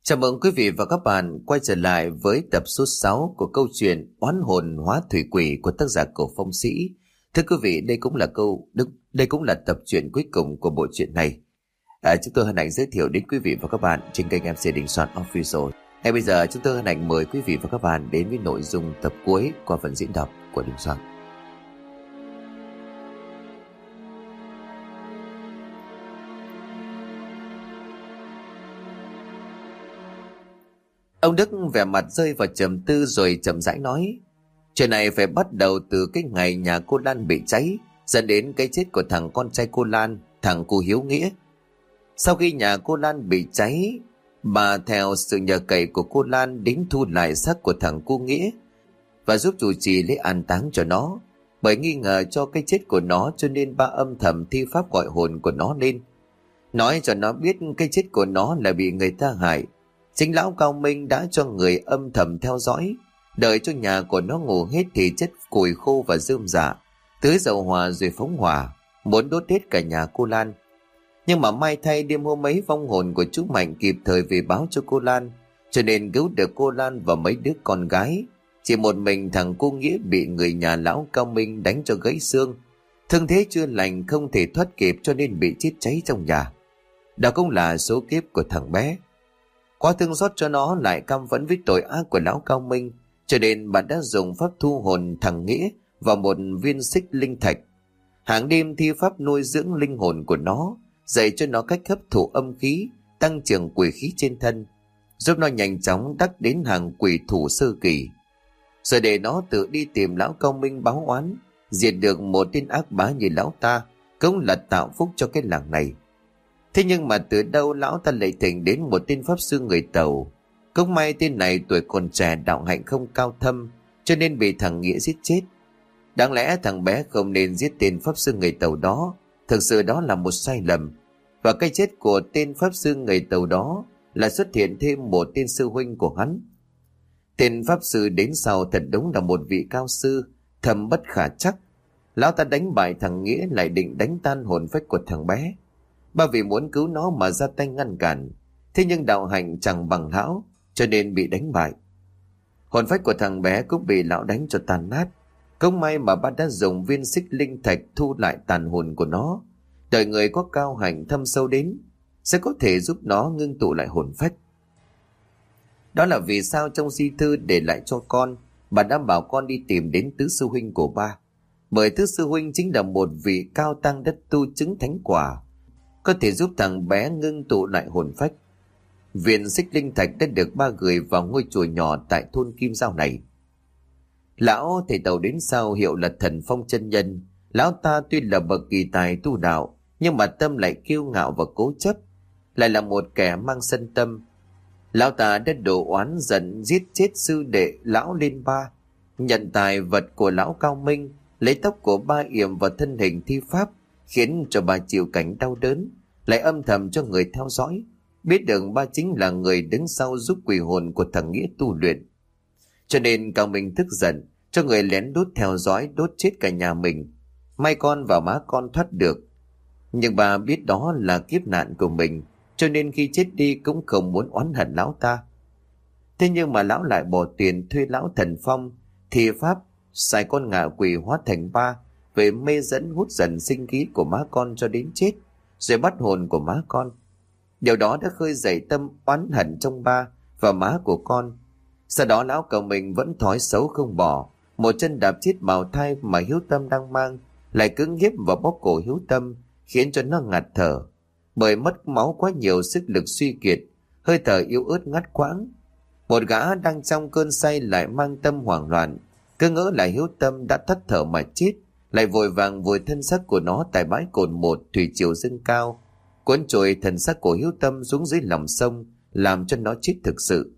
Chào mừng quý vị và các bạn quay trở lại với tập số 6 của câu chuyện Oán hồn hóa thủy quỷ của tác giả Cổ Phong Sĩ. Thưa quý vị, đây cũng là tập truyện cuối cùng của bộ truyện này. Chúng tôi hân hạnh giới thiệu đến quý vị và các bạn trên kênh MC Đình Soạn Official. Ngay bây giờ chúng tôi hân hạnh mời quý vị và các bạn đến với nội dung tập cuối qua phần diễn đọc của Đình Soạn. Ông Đức vẻ mặt rơi vào trầm tư rồi chậm rãi nói: chuyện này phải bắt đầu từ cái ngày nhà cô Lan bị cháy, dẫn đến cái chết của thằng con trai cô Lan, thằng cu Hiếu Nghĩa. Sau khi nhà cô Lan bị cháy, bà theo sự nhờ cậy của cô Lan đến thu lại xác của thằng cu Nghĩa và giúp chủ trì lễ an táng cho nó. Bởi nghi ngờ cho cái chết của nó cho nên ba âm thầm thi pháp gọi hồn của nó lên, nói cho nó biết cái chết của nó là bị người ta hại. Chính lão Cao Minh đã cho người âm thầm theo dõi, đợi cho nhà của nó ngủ hết thì chất củi khô và rơm rạ, tưới dầu hỏa rồi phóng hỏa, muốn đốt hết cả nhà cô Lan. Nhưng mà may thay đêm hôm ấy vong hồn của chú Mạnh kịp thời về báo cho cô Lan, cho nên cứu được cô Lan và mấy đứa con gái. Chỉ một mình thằng cô Nghĩa bị người nhà lão Cao Minh đánh cho gãy xương, thương thế chưa lành không thể thoát kịp cho nên bị chết cháy trong nhà. Đó cũng là số kiếp của thằng bé. Quá thương xót cho nó lại căm phẫn với tội ác của lão Cao Minh, cho nên bà đã dùng pháp thu hồn thằng Nghĩa vào một viên xích linh thạch. Hàng đêm thi pháp nuôi dưỡng linh hồn của nó, dạy cho nó cách hấp thụ âm khí, tăng trưởng quỷ khí trên thân, giúp nó nhanh chóng đắc đến hàng quỷ thủ sơ kỳ. Rồi để nó tự đi tìm lão Cao Minh báo oán, diệt được một tên ác bá như lão ta, cũng là tạo phúc cho cái làng này. Thế nhưng mà từ đâu lão ta lại thỉnh đến một tên pháp sư người Tàu. Cũng may tên này tuổi còn trẻ, đạo hạnh không cao thâm, cho nên bị thằng Nghĩa giết chết. Đáng lẽ thằng bé không nên giết tên pháp sư người Tàu đó, thực sự đó là một sai lầm. Và cái chết của tên pháp sư người Tàu đó là xuất hiện thêm một tên sư huynh của hắn. Tên pháp sư đến sau thật đúng là một vị cao sư, thâm bất khả trắc. Lão ta đánh bại thằng Nghĩa lại định đánh tan hồn phách của thằng bé. Ba vì muốn cứu nó mà ra tay ngăn cản, thế nhưng đạo hạnh chẳng bằng lão, cho nên bị đánh bại. Hồn phách của thằng bé cũng bị lão đánh cho tàn nát. Không may mà ba đã dùng viên xích linh thạch thu lại tàn hồn của nó, đợi người có cao hạnh thâm sâu đến sẽ có thể giúp nó ngưng tụ lại hồn phách. Đó là vì sao trong di thư để lại cho con, bà đã bảo con đi tìm đến tứ sư huynh của ba, bởi tứ sư huynh chính là một vị cao tăng đất tu chứng thánh quả, có thể giúp thằng bé ngưng tụ lại hồn phách. Viên xích linh thạch đã được ba gửi vào ngôi chùa nhỏ tại thôn Kim Giao này. Lão thầy Tàu đến sau hiệu là Thần Phong chân nhân. Lão ta tuy là bậc kỳ tài tu đạo, nhưng mà tâm lại kiêu ngạo và cố chấp, lại là một kẻ mang sân tâm. Lão ta đã đổ oán giận giết chết sư đệ lão Liên Ba, nhận tài vật của lão Cao Minh, lấy tóc của ba yểm vào thân hình thi pháp, khiến cho bà chịu cảnh đau đớn, lại âm thầm cho người theo dõi, biết được ba chính là người đứng sau giúp quỷ hồn của thằng Nghĩa tu luyện. Cho nên Cao Minh tức giận, cho người lén đốt theo dõi, đốt chết cả nhà mình. May con và má con thoát được, nhưng bà biết đó là kiếp nạn của mình, cho nên khi chết đi cũng không muốn oán hận lão ta. Thế nhưng mà lão lại bỏ tiền thuê lão Thần Phong thì pháp xài con ngạ quỷ hóa thành ba, về mê dẫn hút dần sinh khí của má con cho đến chết, rồi bắt hồn của má con. Điều đó đã khơi dậy tâm oán hận trong ba và má của con. Sau đó lão cậu mình vẫn thói xấu không bỏ, một chân đạp chết bào thai mà Hiếu Tâm đang mang, lại cưỡng hiếp và bóp cổ Hiếu Tâm, khiến cho nó ngạt thở. Bởi mất máu quá nhiều, sức lực suy kiệt, hơi thở yếu ớt ngắt quãng. Một gã đang trong cơn say lại mang tâm hoảng loạn, cứ ngỡ là Hiếu Tâm đã tắt thở mà chết, lại vội vàng vùi thân xác của nó tại bãi cồn một thủy triều dâng cao, cuốn trôi thân xác của Hiếu Tâm xuống dưới lòng sông, làm cho nó chết thực sự.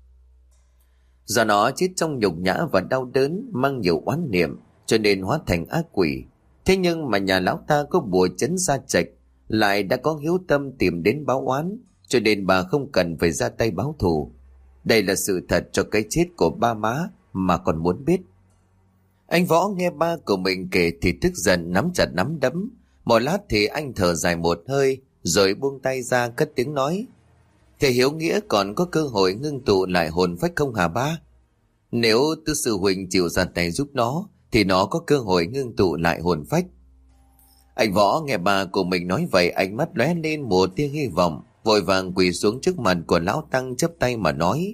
Do nó chết trong nhục nhã và đau đớn, mang nhiều oán niệm, cho nên hóa thành ác quỷ. Thế nhưng mà nhà lão ta có bùa trấn gia trạch, lại đã có Hiếu Tâm tìm đến báo oán, cho nên bà không cần phải ra tay báo thù. Đây là sự thật cho cái chết của ba má mà còn muốn biết. Anh Võ nghe ba của mình kể thì tức giận, nắm chặt nắm đấm. Một lát thì anh thở dài một hơi, rồi buông tay ra cất tiếng nói: Thầy Hiếu Nghĩa còn có cơ hội ngưng tụ lại hồn phách không hả ba? Nếu tứ sư huynh chịu ra tay giúp nó thì nó có cơ hội ngưng tụ lại hồn phách. Anh Võ nghe bà của mình nói vậy, ánh mắt lóe lên một tia hy vọng, vội vàng quỳ xuống trước mặt của lão tăng chắp tay mà nói: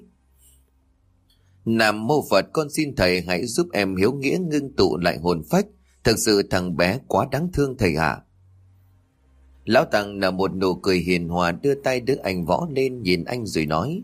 Nam mô Phật, con xin thầy hãy giúp em Hiếu Nghĩa ngưng tụ lại hồn phách. Thực sự thằng bé quá đáng thương thầy ạ. Lão tăng nở một nụ cười hiền hòa, đưa tay đỡ anh Võ lên, nhìn anh rồi nói: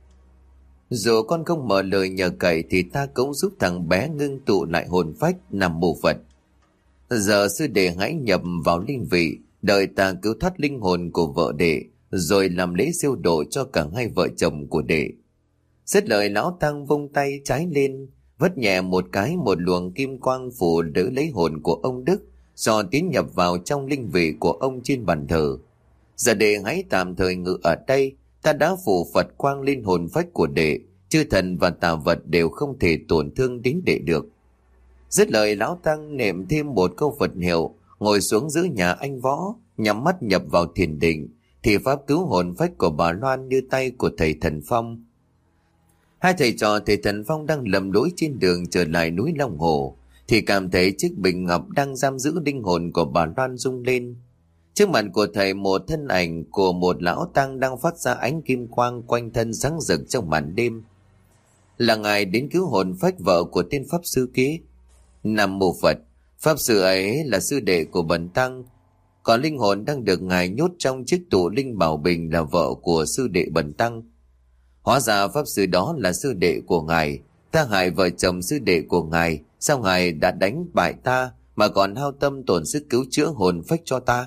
Dù con không mở lời nhờ cậy thì ta cũng giúp thằng bé ngưng tụ lại hồn phách. Nam mô Phật. Giờ sư đệ hãy nhập vào linh vị, đợi ta cứu thoát linh hồn của vợ đệ, rồi làm lễ siêu độ cho cả hai vợ chồng của đệ. Dứt lời, lão tăng vung tay trái lên, vất nhẹ một cái, một luồng kim quang phủ đỡ lấy hồn của ông Đức, do tiến nhập vào trong linh vị của ông trên bàn thờ. Giờ đệ hãy tạm thời ngự ở đây, ta đã phủ Phật quang lên hồn phách của đệ, chư thần và tà vật đều không thể tổn thương đến đệ được. Dứt lời, lão tăng niệm thêm một câu Phật hiệu, ngồi xuống giữa nhà anh Võ, nhắm mắt nhập vào thiền định, thì pháp cứu hồn phách của bà Loan như tay của thầy Thần Phong. Hai thầy trò thầy Thần Phong đang lầm lũi trên đường trở lại núi Long Hồ, thì cảm thấy chiếc bình ngọc đang giam giữ linh hồn của bà Loan rung lên. Trước mặt của thầy, một thân ảnh của một lão tăng đang phát ra ánh kim quang quanh thân sáng rực trong màn đêm. Là ngài đến cứu hồn phách vợ của tên pháp sư kia. Nam mô Phật. Pháp sư ấy là sư đệ của bần tăng, còn linh hồn đang được ngài nhốt trong chiếc tủ linh bảo bình là vợ của sư đệ bần tăng. Hóa ra pháp sư đó là sư đệ của ngài. Ta hại vợ chồng sư đệ của ngài, sao ngài đã đánh bại ta mà còn hao tâm tổn sức cứu chữa hồn phách cho ta?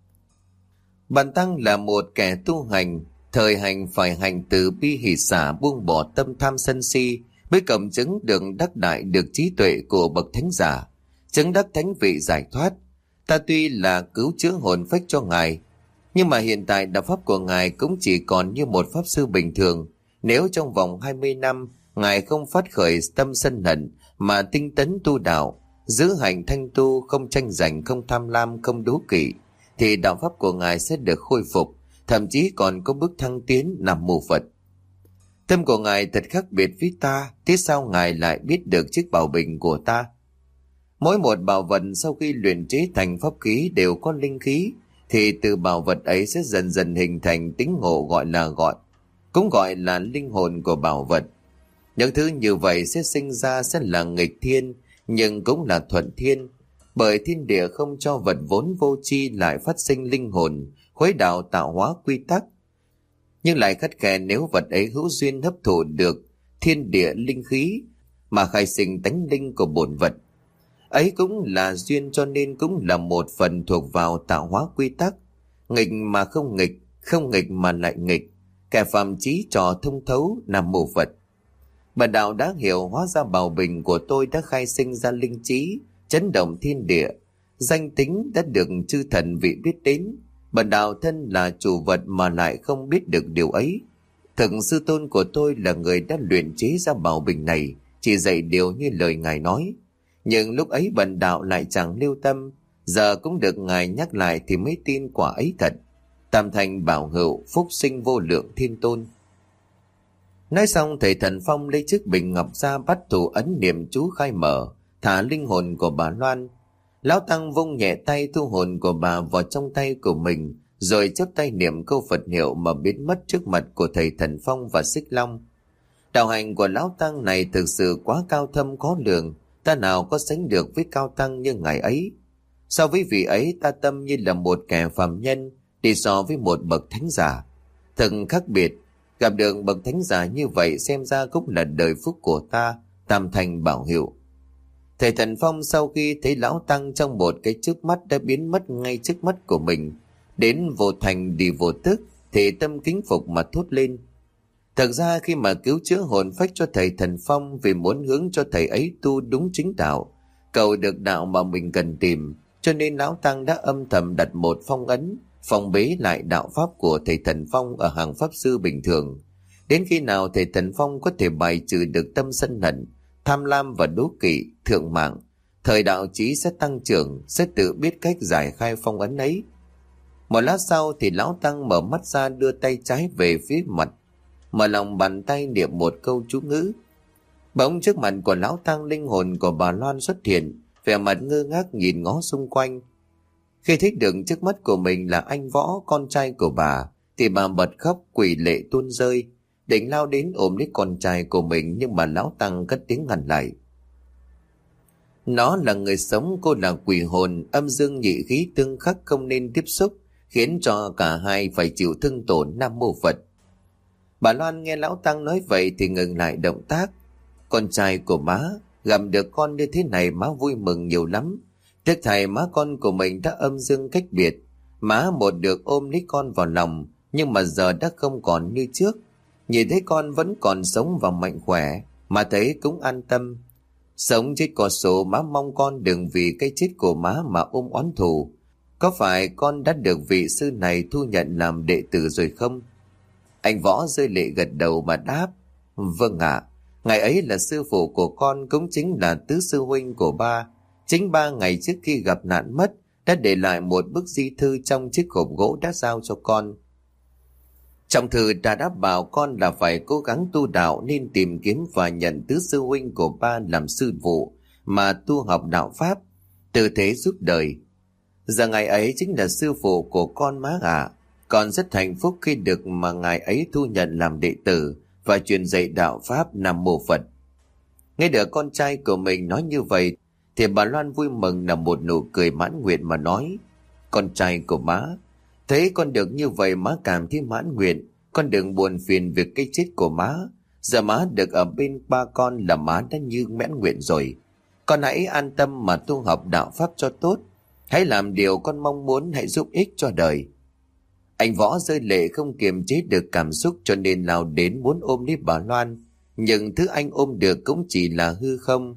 Bần tăng là một kẻ tu hành, thời hành phải hành từ bi hỷ xả, buông bỏ tâm tham sân si, mới cầm chứng được đắc đại được trí tuệ của bậc thánh giả, chứng đắc thánh vị giải thoát. Ta tuy là cứu chữa hồn phách cho ngài, nhưng mà hiện tại đạo pháp của ngài cũng chỉ còn như một pháp sư bình thường. Nếu trong vòng 20 năm ngài không phát khởi tâm sân hận mà tinh tấn tu đạo, giữ hành thanh tu, không tranh giành, không tham lam, không đố kỵ, thì đạo pháp của ngài sẽ được khôi phục, thậm chí còn có bước thăng tiến. Nam mô Phật. Tâm của ngài thật khác biệt với ta, thế sao ngài lại biết được chiếc bảo bình của ta? Mỗi một bảo vật sau khi luyện chế thành pháp khí đều có linh khí, thì từ bảo vật ấy sẽ dần dần hình thành tính ngộ, cũng gọi là linh hồn của bảo vật. Những thứ như vậy sẽ sinh ra sẽ là nghịch thiên, nhưng cũng là thuận thiên, bởi thiên địa không cho vật vốn vô tri lại phát sinh linh hồn, khuấy đạo tạo hóa quy tắc, nhưng lại khắt khe nếu vật ấy hữu duyên hấp thụ được thiên địa linh khí mà khai sinh tánh linh của bổn vật ấy, cũng là duyên, cho nên cũng là một phần thuộc vào tạo hóa quy tắc. Nghịch mà không nghịch, không nghịch mà lại nghịch, kẻ phàm trí trò thông thấu. Nam mô Phật. Bần đạo đã hiểu, hóa ra bảo bình của tôi đã khai sinh ra linh trí, chấn động thiên địa, danh tính đã được chư thần vị biết đến. Bần đạo thân là chủ vật mà lại không biết được điều ấy. Thực sư tôn của tôi là người đã luyện chế ra bảo bình này, chỉ dạy điều như lời ngài nói. Nhưng lúc ấy bần đạo lại chẳng lưu tâm, giờ cũng được ngài nhắc lại thì mới tin quả ấy thật. Tam thành bảo hữu, phúc sinh vô lượng thiên tôn. Nói xong, thầy Thần Phong lấy chiếc bình ngọc ra, bắt thủ ấn niệm chú khai mở, thả linh hồn của bà Loan. Lão tăng vung nhẹ tay thu hồn của bà vào trong tay của mình, rồi chắp tay niệm câu Phật hiệu mà biến mất trước mặt của thầy Thần Phong và Xích Long. Đạo hành của lão tăng này thực sự quá cao thâm khó lường, ta nào có sánh được với cao tăng như ngài ấy. So với vị ấy, ta tâm như là một kẻ phàm nhân đi so với một bậc thánh giả. Thật khác biệt, gặp được bậc thánh giả như vậy xem ra cũng là đời phúc của ta. Tam thành bảo hiệu. Thầy Thần Phong sau khi thấy lão tăng trong một cái chớp mắt đã biến mất ngay trước mắt của mình, đến vô thành đi vô tức, thì tâm kính phục mà thốt lên. Thật ra khi mà cứu chữa hồn phách cho thầy Thần Phong, vì muốn hướng cho thầy ấy tu đúng chính đạo, cầu được đạo mà mình cần tìm, cho nên lão tăng đã âm thầm đặt một phong ấn, phong bế lại đạo pháp của thầy Thần Phong ở hàng pháp sư bình thường. Đến khi nào thầy Thần Phong có thể bài trừ được tâm sân hận, tham lam và đố kỵ, thượng mạng, thời đạo trí sẽ tăng trưởng, sẽ tự biết cách giải khai phong ấn ấy. Một lát sau thì lão tăng mở mắt ra, đưa tay trái về phía mặt, mở lòng bàn tay niệm một câu chú ngữ. Bỗng trước mặt của lão tăng, linh hồn của bà Loan xuất hiện, vẻ mặt ngơ ngác nhìn ngó xung quanh. Khi thấy được trước mắt của mình là anh Võ, con trai của bà, thì bà bật khóc quỳ lệ tuôn rơi, định lao đến ôm lấy con trai của mình, nhưng mà lão tăng cất tiếng ngăn lại. Nó là người sống, cô là quỷ hồn, âm dương nhị khí tương khắc, không nên tiếp xúc, khiến cho cả hai phải chịu thương tổn. Nam mô Phật. Bà Loan nghe lão tăng nói vậy thì ngừng lại động tác. Con trai của má gặp được con như thế này, má vui mừng nhiều lắm. Tiếc thầy má con của mình đã âm dương cách biệt, má một được ôm lấy con vào lòng, nhưng mà giờ đã không còn như trước. Nhìn thấy con vẫn còn sống và mạnh khỏe, má thấy cũng an tâm. Sống chết có số, má mong con đừng vì cái chết của má mà ôm oán thù. Có phải con đã được vị sư này thu nhận làm đệ tử rồi không? Anh Võ rơi lệ gật đầu mà đáp: Vâng ạ. Ngày ấy là sư phụ của con, cũng chính là tứ sư huynh của ba. Chính 3 ngày trước khi gặp nạn mất, đã để lại một bức di thư trong chiếc hộp gỗ đã giao cho con. Trong thư đã bảo con là phải cố gắng tu đạo, nên tìm kiếm và nhận tứ sư huynh của ba làm sư phụ mà tu học đạo pháp, từ thế giúp đời. Giờ ngày ấy chính là sư phụ của con má ạ. Con rất hạnh phúc khi được mà ngài ấy thu nhận làm đệ tử và truyền dạy đạo pháp. Nam mô Phật. Nghe được con trai của mình nói như vậy thì bà Loan vui mừng nở một nụ cười mãn nguyện mà nói: Con trai của má, thấy con được như vậy má cảm thấy mãn nguyện. Con đừng buồn phiền việc cái chết của má. Giờ má được ở bên ba con là má đã như mãn nguyện rồi. Con hãy an tâm mà tu học đạo pháp cho tốt. Hãy làm điều con mong muốn, hãy giúp ích cho đời. Anh Võ rơi lệ không kiềm chế được cảm xúc, cho nên lao đến muốn ôm lấy bà Loan, nhưng thứ anh ôm được cũng chỉ là hư không.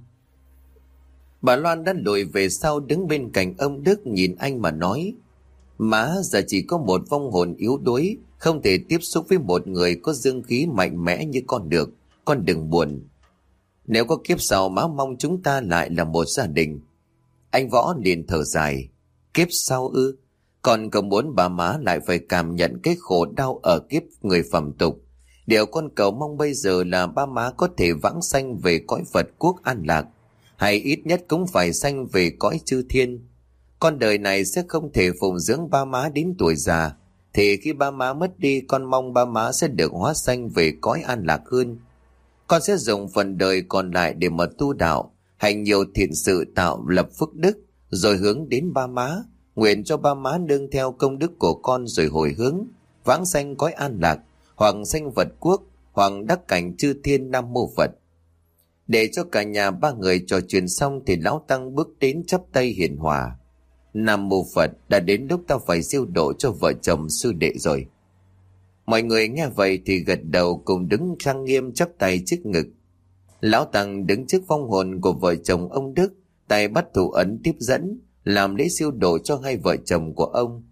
Bà Loan đã lùi về sau, đứng bên cạnh ông Đức nhìn anh mà nói: Má giờ chỉ có một vong hồn yếu đuối, không thể tiếp xúc với một người có dương khí mạnh mẽ như con được. Con đừng buồn. Nếu có kiếp sau, má mong chúng ta lại là một gia đình. Anh Võ liền thở dài: Kiếp sau ư? Con không muốn bà má lại phải cảm nhận cái khổ đau ở kiếp người phàm tục. Điều con cầu mong bây giờ là ba má có thể vãng sanh về cõi Phật quốc an lạc, hay ít nhất cũng phải sanh về cõi chư thiên. Con đời này sẽ không thể phụng dưỡng ba má đến tuổi già, thì khi ba má mất đi, con mong ba má sẽ được hóa sanh về cõi an lạc hơn. Con sẽ dùng phần đời còn lại để mà tu đạo, hành nhiều thiện sự, tạo lập phước đức, rồi hướng đến ba má. Nguyện cho ba má nương theo công đức của con rồi hồi hướng, vãng sanh cõi an lạc, hoặc sanh Phật quốc, hoặc đắc cảnh chư thiên. Nam mô Phật. Để cho cả nhà ba người trò chuyện xong thì lão tăng bước đến chắp tay hiền hòa: Nam mô Phật. Đã đến lúc ta phải siêu độ cho vợ chồng sư đệ rồi. Mọi người nghe vậy thì gật đầu, cùng đứng trang nghiêm chắp tay trước ngực. Lão tăng đứng trước vong hồn của vợ chồng ông Đức, tay bắt thủ ấn tiếp dẫn, làm lễ siêu độ cho hai vợ chồng của ông.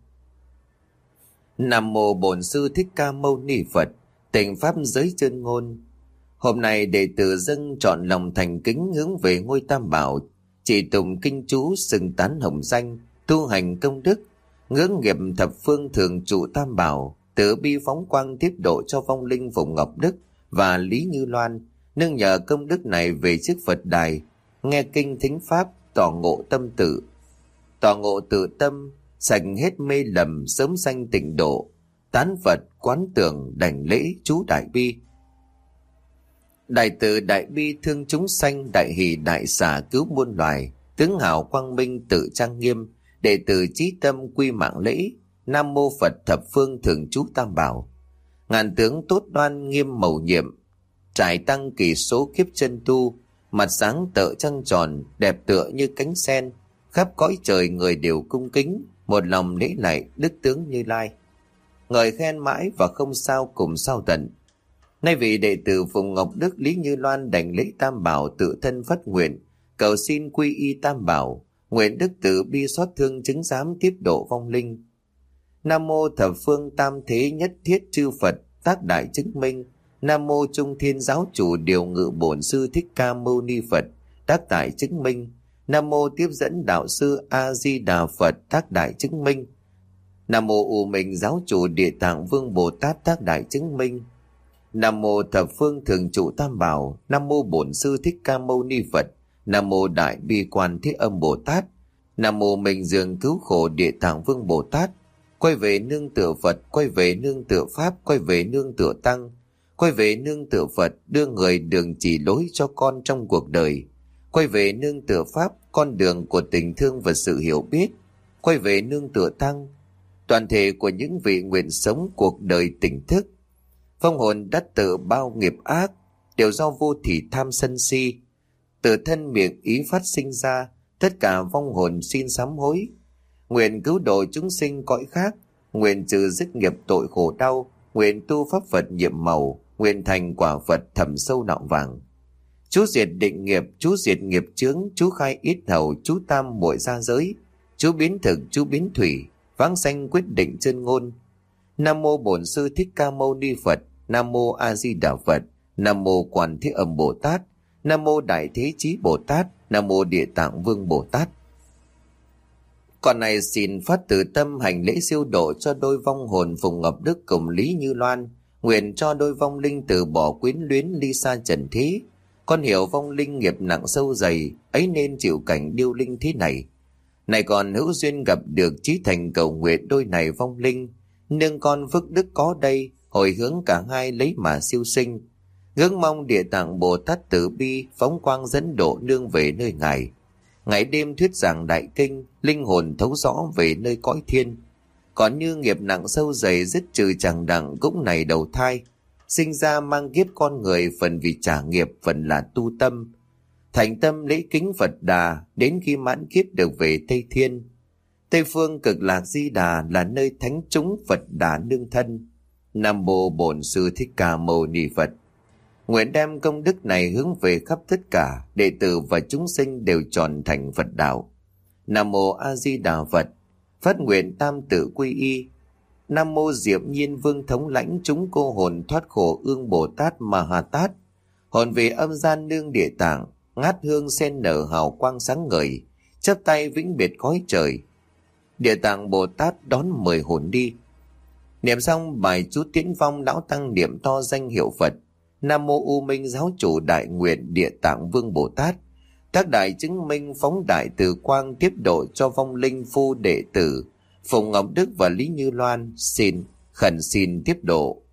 Nam mô Bổn Sư Thích Ca Mâu Ni Phật. Tịnh pháp giới chân ngôn. Hôm nay đệ tử dâng trọn lòng thành kính hướng về ngôi Tam Bảo, chỉ tụng kinh chú, xưng tán hồng danh, tu hành công đức, ngưỡng nghiệp thập phương thường trụ Tam Bảo, từ bi phóng quang tiếp độ cho vong linh Phùng Ngọc Đức và Lý Như Loan, nương nhờ công đức này về trước Phật đài, nghe kinh thính pháp, tỏ ngộ tâm tự, tỏ ngộ tự tâm, sạch hết mê lầm, sớm sanh tịnh độ, tán Phật quán tưởng, đảnh lễ chú đại bi. Đại từ đại bi thương chúng sanh, đại hỷ đại xả cứu muôn loài, tướng hào quang minh tự trang nghiêm, đệ tử chí tâm quy mạng lễ. Nam mô Phật thập phương thường trú Tam Bảo. Ngàn tướng tốt đoan nghiêm mầu nhiệm, trải tăng kỳ số kiếp chân tu, mặt sáng tợ trăng tròn, đẹp tựa như cánh sen, khắp cõi trời người đều cung kính, một lòng lễ lạy đức tướng Như Lai. Ngợi khen mãi và không sao cùng sao tận. Nay vị đệ tử Phùng Ngọc Đức, Lý Như Loan đảnh lễ Tam Bảo, tự thân phát nguyện, cầu xin quy y Tam Bảo, nguyện đức từ bi xót thương chứng giám tiếp độ vong linh. Nam mô thập phương tam thế nhất thiết chư Phật tác đại chứng minh. Nam mô Trung Thiên Giáo Chủ Điều Ngự Bổn Sư Thích Ca Mâu Ni Phật tác đại chứng minh. Nam mô Tiếp Dẫn Đạo Sư A Di Đà Phật tác đại chứng minh. Nam mô U Minh Giáo Chủ Địa Tạng Vương Bồ Tát Tác Đại Chứng Minh. Nam mô Thập Phương Thường Trụ Tam Bảo. Nam mô Bổn Sư Thích Ca Mâu Ni Phật. Nam mô Đại Bi Quan Thế Âm Bồ Tát. Nam mô Minh Dương Cứu Khổ Địa Tạng Vương Bồ Tát. Quay về nương tựa Phật, quay về nương tựa Pháp, quay về nương tựa Tăng, quay về nương tựa Phật, đưa người đường chỉ lối cho con trong cuộc đời. Quay về nương tựa Pháp, con đường của tình thương và sự hiểu biết. Quay về nương tựa Tăng, toàn thể của những vị nguyện sống cuộc đời tỉnh thức. Vong hồn đã tự bao nghiệp ác, đều do vô thỉ tham sân si, từ thân miệng ý phát sinh ra, tất cả vong hồn xin sám hối. Nguyện cứu độ chúng sinh cõi khác, nguyện trừ dứt nghiệp tội khổ đau, nguyện tu pháp Phật nhiệm màu, nguyện thành quả Phật thẳm sâu nọng vàng. Chú diệt định nghiệp, chú diệt nghiệp chướng, chú khai ít hầu, chú tam muội gia giới, chú biến thực, chú biến thủy, vãng sanh quyết định chân ngôn. Nam mô Bổn Sư Thích Ca Mâu Ni Phật. Nam mô A Di Đà Phật. Nam mô Quan Thế Âm Bồ Tát. Nam mô Đại Thế Chí Bồ Tát. Nam mô Địa Tạng Vương Bồ Tát. Con này xin phát từ tâm hành lễ siêu độ cho đôi vong hồn Phùng Ngọc Đức cùng Lý Như Loan, nguyện cho đôi vong linh từ bỏ quyến luyến ly xa trần thế. Con hiểu vong linh nghiệp nặng sâu dày, ấy nên chịu cảnh điêu linh thế này. Này còn hữu duyên gặp được chí thành cầu nguyện đôi này vong linh, nương con phước đức có đây, hồi hướng cả hai lấy mà siêu sinh. Ngưỡng mong Địa Tạng Bồ Tát từ bi phóng quang dẫn độ nương về nơi ngài. Ngày đêm thuyết giảng đại kinh, linh hồn thấu rõ về nơi cõi thiên. Còn như nghiệp nặng sâu dày dứt trừ chẳng đặng cũng này đầu thai, sinh ra mang kiếp con người, phần vì trả nghiệp, phần là tu tâm. Thành tâm lễ kính Phật Đà, đến khi mãn kiếp được về Tây Thiên. Tây phương Cực Lạc Di Đà là nơi thánh chúng Phật Đà nương thân. Nam mô Bổn Sư Thích Ca Mâu Ni Phật. Nguyện đem công đức này hướng về khắp tất cả đệ tử và chúng sinh đều tròn thành Phật đạo. Nam mô A Di Đà Phật. Phát nguyện tam tự quy y. Nam mô Diệp Nhiên Vương thống lãnh chúng cô hồn thoát khổ ương Bồ Tát Ma Ha Tát. Hồn về âm gian nương địa tạng, ngát hương sen nở hào quang sáng ngời, chắp tay vĩnh biệt khói trời. Địa Tạng Bồ Tát đón mời hồn đi. Niệm xong bài chú tiễn vong, lão tăng niệm to danh hiệu Phật. Nam mô U Minh Giáo Chủ Đại Nguyện Địa Tạng Vương Bồ Tát, tác đại chứng minh phóng đại từ quang tiếp độ cho vong linh phu đệ tử Phùng Ngọc Đức và Lý Như Loan, khẩn xin tiếp độ.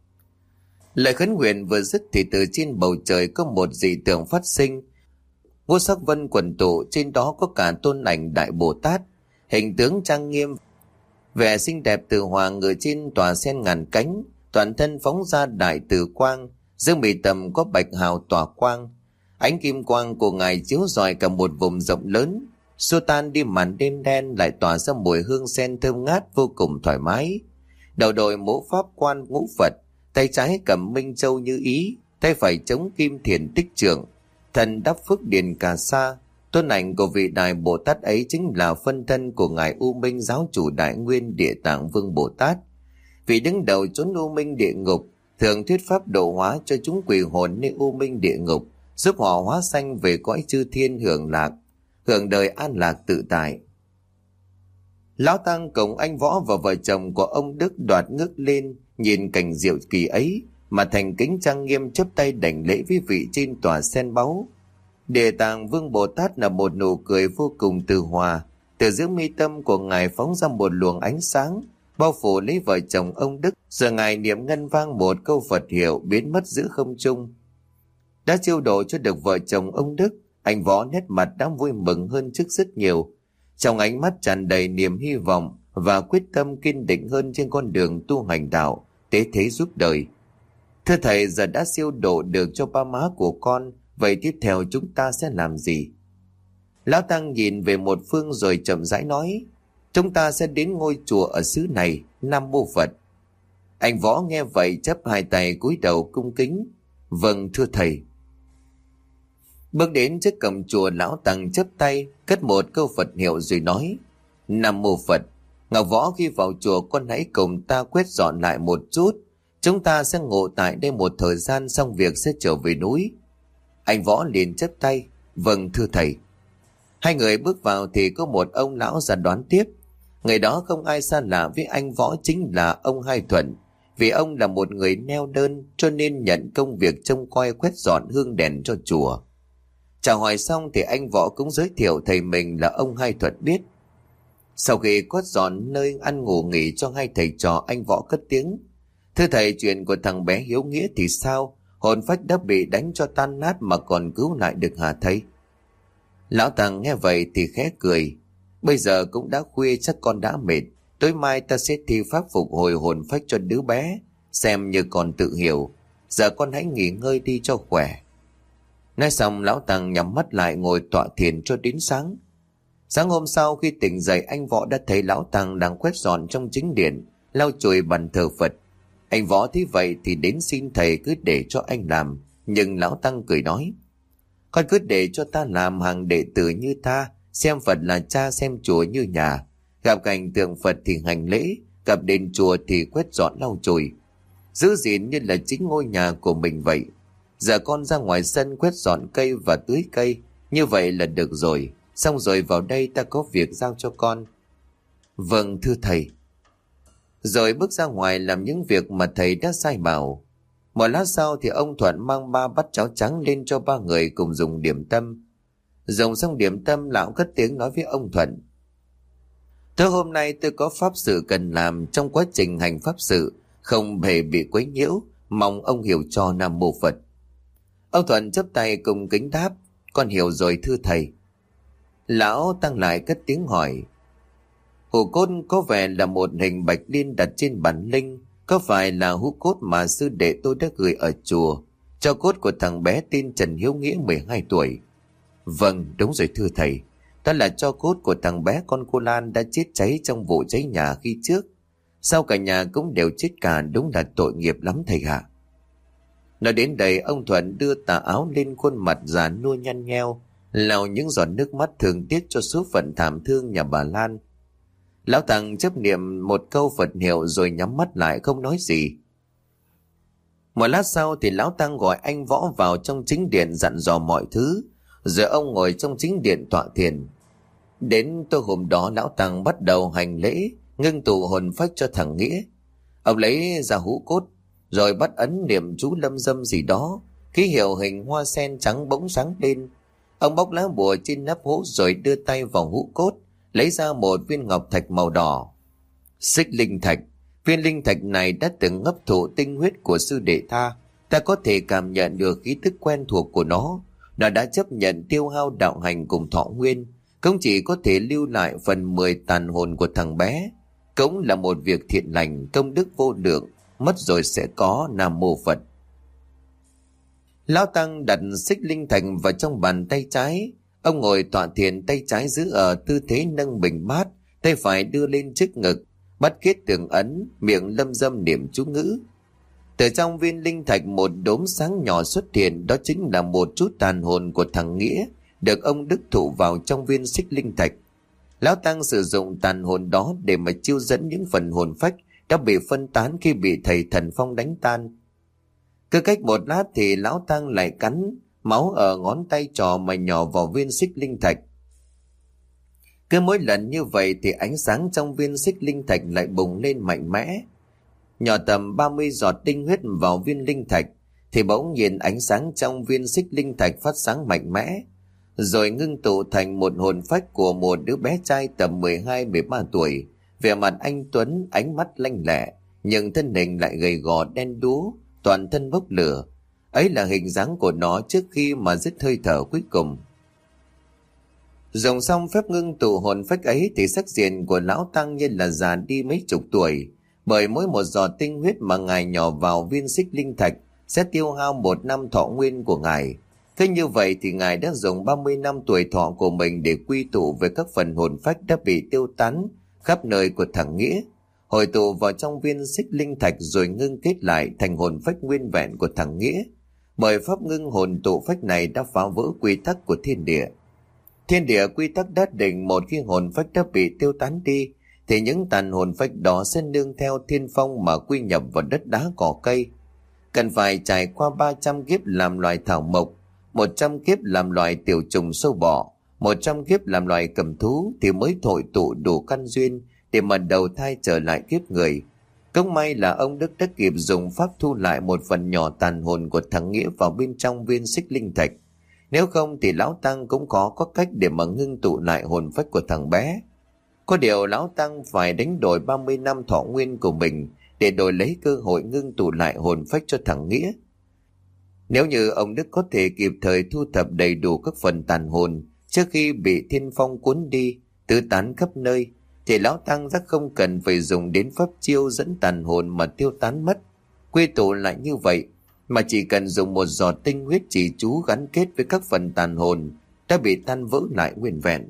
Lời khấn nguyện vừa dứt thì từ trên bầu trời có một dị tượng phát sinh. Vô sắc vân quần tụ, trên đó có cả tôn ảnh Đại Bồ Tát, hình tướng trang nghiêm, vẻ xinh đẹp từ hoàng ngự trên tòa sen ngàn cánh, toàn thân phóng ra đại từ quang, giữa mì tầm có bạch hào tỏa quang. Ánh kim quang của ngài chiếu rọi cả một vùng rộng lớn, xua tan đi màn đêm đen, lại tỏa ra mùi hương sen thơm ngát vô cùng thoải mái. Đầu đội mũ pháp quan ngũ Phật, tay trái cầm minh châu như ý, tay phải chống kim thiền tích trượng, thần đắp phước điền cà sa. Tôn ảnh của vị Đại Bồ Tát ấy chính là phân thân của ngài U Minh Giáo Chủ Đại Nguyên Địa Tạng Vương Bồ Tát, vị đứng đầu chốn U Minh địa ngục, thường thuyết pháp độ hóa cho chúng quỷ hồn nơi U Minh địa ngục, giúp họ hóa sanh về cõi chư thiên hưởng lạc, hưởng đời an lạc tự tại. Lão tăng cùng anh Võ và vợ chồng của ông Đức đoạt ngước lên, nhìn cảnh diệu kỳ ấy mà thành kính trang nghiêm chắp tay đảnh lễ với vị trên tòa sen báu. Địa Tạng Vương Bồ Tát là một nụ cười vô cùng từ hòa, từ giữa mi tâm của ngài phóng ra một luồng ánh sáng, bao phủ lấy vợ chồng ông Đức, rồi ngài niệm ngân vang một câu Phật hiệu biến mất giữa không trung. Đã chiêu độ cho được vợ chồng ông Đức, anh Võ nét mặt đang vui mừng hơn trước rất nhiều, trong ánh mắt tràn đầy niềm hy vọng và quyết tâm kiên định hơn trên con đường tu hành đạo, tế thế giúp đời. Thưa thầy, giờ đã siêu độ được cho ba má của con, vậy tiếp theo chúng ta sẽ làm gì? Lão tăng nhìn về một phương rồi chậm rãi nói, chúng ta sẽ đến ngôi chùa ở xứ này. Nam mô Phật. Anh Võ nghe vậy chắp hai tay cúi đầu cung kính, vâng thưa thầy. Bước đến trước cổng chùa, lão tăng chắp tay cất một câu Phật hiệu rồi nói, Nam mô Phật. Ngọc Võ, khi vào chùa con hãy cùng ta quét dọn lại một chút, chúng ta sẽ ngộ tại đây một thời gian, xong việc sẽ trở về núi. Anh Võ liền chắp tay, vâng thưa thầy. Hai người bước vào thì có một ông lão ra đón tiếp. Người đó không ai xa lạ với anh Võ, chính là ông Hai Thuận. Vì ông là một người neo đơn cho nên nhận công việc trông coi quét dọn hương đèn cho chùa. Chào hỏi xong thì anh Võ cũng giới thiệu thầy mình là ông Hai Thuận biết. Sau khi quét dọn nơi ăn ngủ nghỉ cho hai thầy trò, anh Võ cất tiếng: "Thưa thầy, chuyện của thằng bé Hiếu Nghĩa thì sao? Hồn phách đã bị đánh cho tan nát mà còn cứu lại được hả thầy?" Lão Tăng nghe vậy thì khẽ cười: "Bây giờ cũng đã khuya, chắc con đã mệt. Tối mai ta sẽ thi pháp phục hồi hồn phách cho đứa bé, xem như còn tự hiểu. Giờ con hãy nghỉ ngơi đi cho khỏe." Nói xong lão Tăng nhắm mắt lại ngồi tọa thiền cho đến sáng. Sáng hôm sau khi tỉnh dậy, anh Võ đã thấy lão Tăng đang quét dọn trong chính điện, lau chùi bàn thờ Phật. Anh Võ thấy vậy thì đến xin thầy cứ để cho anh làm, nhưng lão Tăng cười nói: "Con cứ để cho ta làm, hàng đệ tử như ta, xem Phật là cha, xem chùa như nhà. Gặp cảnh tượng Phật thì hành lễ, gặp đền chùa thì quét dọn lau chùi, giữ gìn như là chính ngôi nhà của mình vậy. Giờ con ra ngoài sân quét dọn cây và tưới cây, như vậy là được rồi. Xong rồi vào đây ta có việc giao cho con." "Vâng thưa thầy." Rồi bước ra ngoài làm những việc mà thầy đã sai bảo. Một lát sau thì ông Thuận mang 3 bát cháo trắng lên cho 3 người cùng dùng điểm tâm. Dùng xong điểm tâm, lão cất tiếng nói với ông Thuận: "Tối hôm nay tôi có pháp sự cần làm, trong quá trình hành pháp sự không hề bị quấy nhiễu, mong ông hiểu cho, Nam Mô Phật." Ông Thuận chắp tay cùng kính đáp: "Con hiểu rồi thưa thầy." Lão Tăng lại cất tiếng hỏi: "Hũ cốt có vẻ là một hình bạch liên đặt trên bản linh, có phải là hũ cốt mà sư đệ tôi đã gửi ở chùa, cho cốt của thằng bé tên Trần Hiếu Nghĩa 12 tuổi. "Vâng, đúng rồi thưa thầy. Đó là cho cốt của thằng bé con cô Lan đã chết cháy trong vụ cháy nhà khi trước. Sau cả nhà cũng đều chết cả, đúng là tội nghiệp lắm thầy ạ." Nói đến đây, ông Thuận đưa tà áo lên khuôn mặt già nua nhăn nheo, lau những giọt nước mắt thương tiếc cho số phận thảm thương nhà bà Lan. Lão Tăng chấp niệm một câu Phật hiệu rồi nhắm mắt lại không nói gì. Một lát sau thì lão Tăng gọi anh Võ vào trong chính điện dặn dò mọi thứ, rồi ông ngồi trong chính điện tọa thiền. Đến tối hôm đó, lão Tăng bắt đầu hành lễ ngưng tụ hồn phách cho thằng Nghĩa. Ông lấy ra hũ cốt rồi bắt ấn niệm chú lâm dâm gì đó, ký hiệu hình hoa sen trắng bỗng sáng lên. Ông bóc lá bùa trên nắp hũ rồi đưa tay vào hũ cốt, lấy ra một viên ngọc thạch màu đỏ. Xích linh thạch. Viên linh thạch này đã từng hấp thụ tinh huyết của sư đệ ta có thể cảm nhận được khí tức quen thuộc của nó. Nó đã chấp nhận tiêu hao đạo hành cùng thọ nguyên, cũng chỉ có thể lưu lại phần 10 tàn hồn của thằng bé. Cũng là một việc thiện lành, công đức vô lượng, mất rồi sẽ có, Nam Mô Phật. Lão Tăng đặt xích linh thạch vào trong bàn tay trái. Ông ngồi tọa thiền, tay trái giữ ở tư thế nâng bình bát, tay phải đưa lên trước ngực, bắt kết tường ấn, miệng lâm dâm niệm chú ngữ. Từ trong viên linh thạch một đốm sáng nhỏ xuất hiện, đó chính là một chút tàn hồn của thằng Nghĩa, được ông Đức thụ vào trong viên xích linh thạch. Lão Tăng sử dụng tàn hồn đó để mà chiêu dẫn những phần hồn phách đã bị phân tán khi bị thầy Thần Phong đánh tan. Cứ cách một lát thì lão Tăng lại cắn máu ở ngón tay trò mà nhỏ vào viên xích linh thạch. Cứ mỗi lần như vậy thì ánh sáng trong viên xích linh thạch lại bùng lên mạnh mẽ. Nhỏ tầm 30 giọt tinh huyết vào viên linh thạch thì bỗng nhiên ánh sáng trong viên xích linh thạch phát sáng mạnh mẽ, rồi ngưng tụ thành một hồn phách của một đứa bé trai tầm 12-13 tuổi, vẻ mặt anh tuấn, ánh mắt lanh lẹ, nhưng thân hình lại gầy gò đen đúa, toàn thân bốc lửa. Ấy là hình dáng của nó trước khi mà dứt hơi thở cuối cùng. Dùng xong phép ngưng tụ hồn phách ấy thì sắc diện của lão Tăng như là già đi mấy chục tuổi, bởi mỗi một giọt tinh huyết mà ngài nhỏ vào viên xích linh thạch sẽ tiêu hao 1 năm thọ nguyên của ngài. Thế như vậy thì ngài đã dùng 30 năm tuổi thọ của mình để quy tụ về các phần hồn phách đã bị tiêu tán khắp nơi của thằng Nghĩa, hội tụ vào trong viên xích linh thạch rồi ngưng kết lại thành hồn phách nguyên vẹn của thằng Nghĩa. Bởi pháp ngưng hồn tụ phách này đã phá vỡ quy tắc của thiên địa. Thiên địa quy tắc đã định, một khi hồn phách đã bị tiêu tán đi thì những tàn hồn phách đó sẽ nương theo thiên phong mà quy nhập vào đất đá cỏ cây. Cần phải trải qua 300 kiếp làm loài thảo mộc, 100 kiếp làm loài tiểu trùng sâu bọ, 100 kiếp làm loài cầm thú thì mới thổi tụ đủ căn duyên để mà đầu thai trở lại kiếp người. Cũng may là ông Đức đã kịp dùng pháp thu lại một phần nhỏ tàn hồn của thằng Nghĩa vào bên trong viên xích linh thạch. Nếu không thì lão Tăng cũng có cách để mà ngưng tụ lại hồn phách của thằng bé. Có điều lão Tăng phải đánh đổi 30 năm thọ nguyên của mình để đổi lấy cơ hội ngưng tụ lại hồn phách cho thằng Nghĩa. Nếu như ông Đức có thể kịp thời thu thập đầy đủ các phần tàn hồn trước khi bị thiên phong cuốn đi, tứ tán khắp nơi, thì lão Tăng rất không cần phải dùng đến pháp chiêu dẫn tàn hồn mà tiêu tán mất. Quy tụ lại như vậy, mà chỉ cần dùng một giọt tinh huyết chỉ chú gắn kết với các phần tàn hồn đã bị tan vỡ lại nguyên vẹn.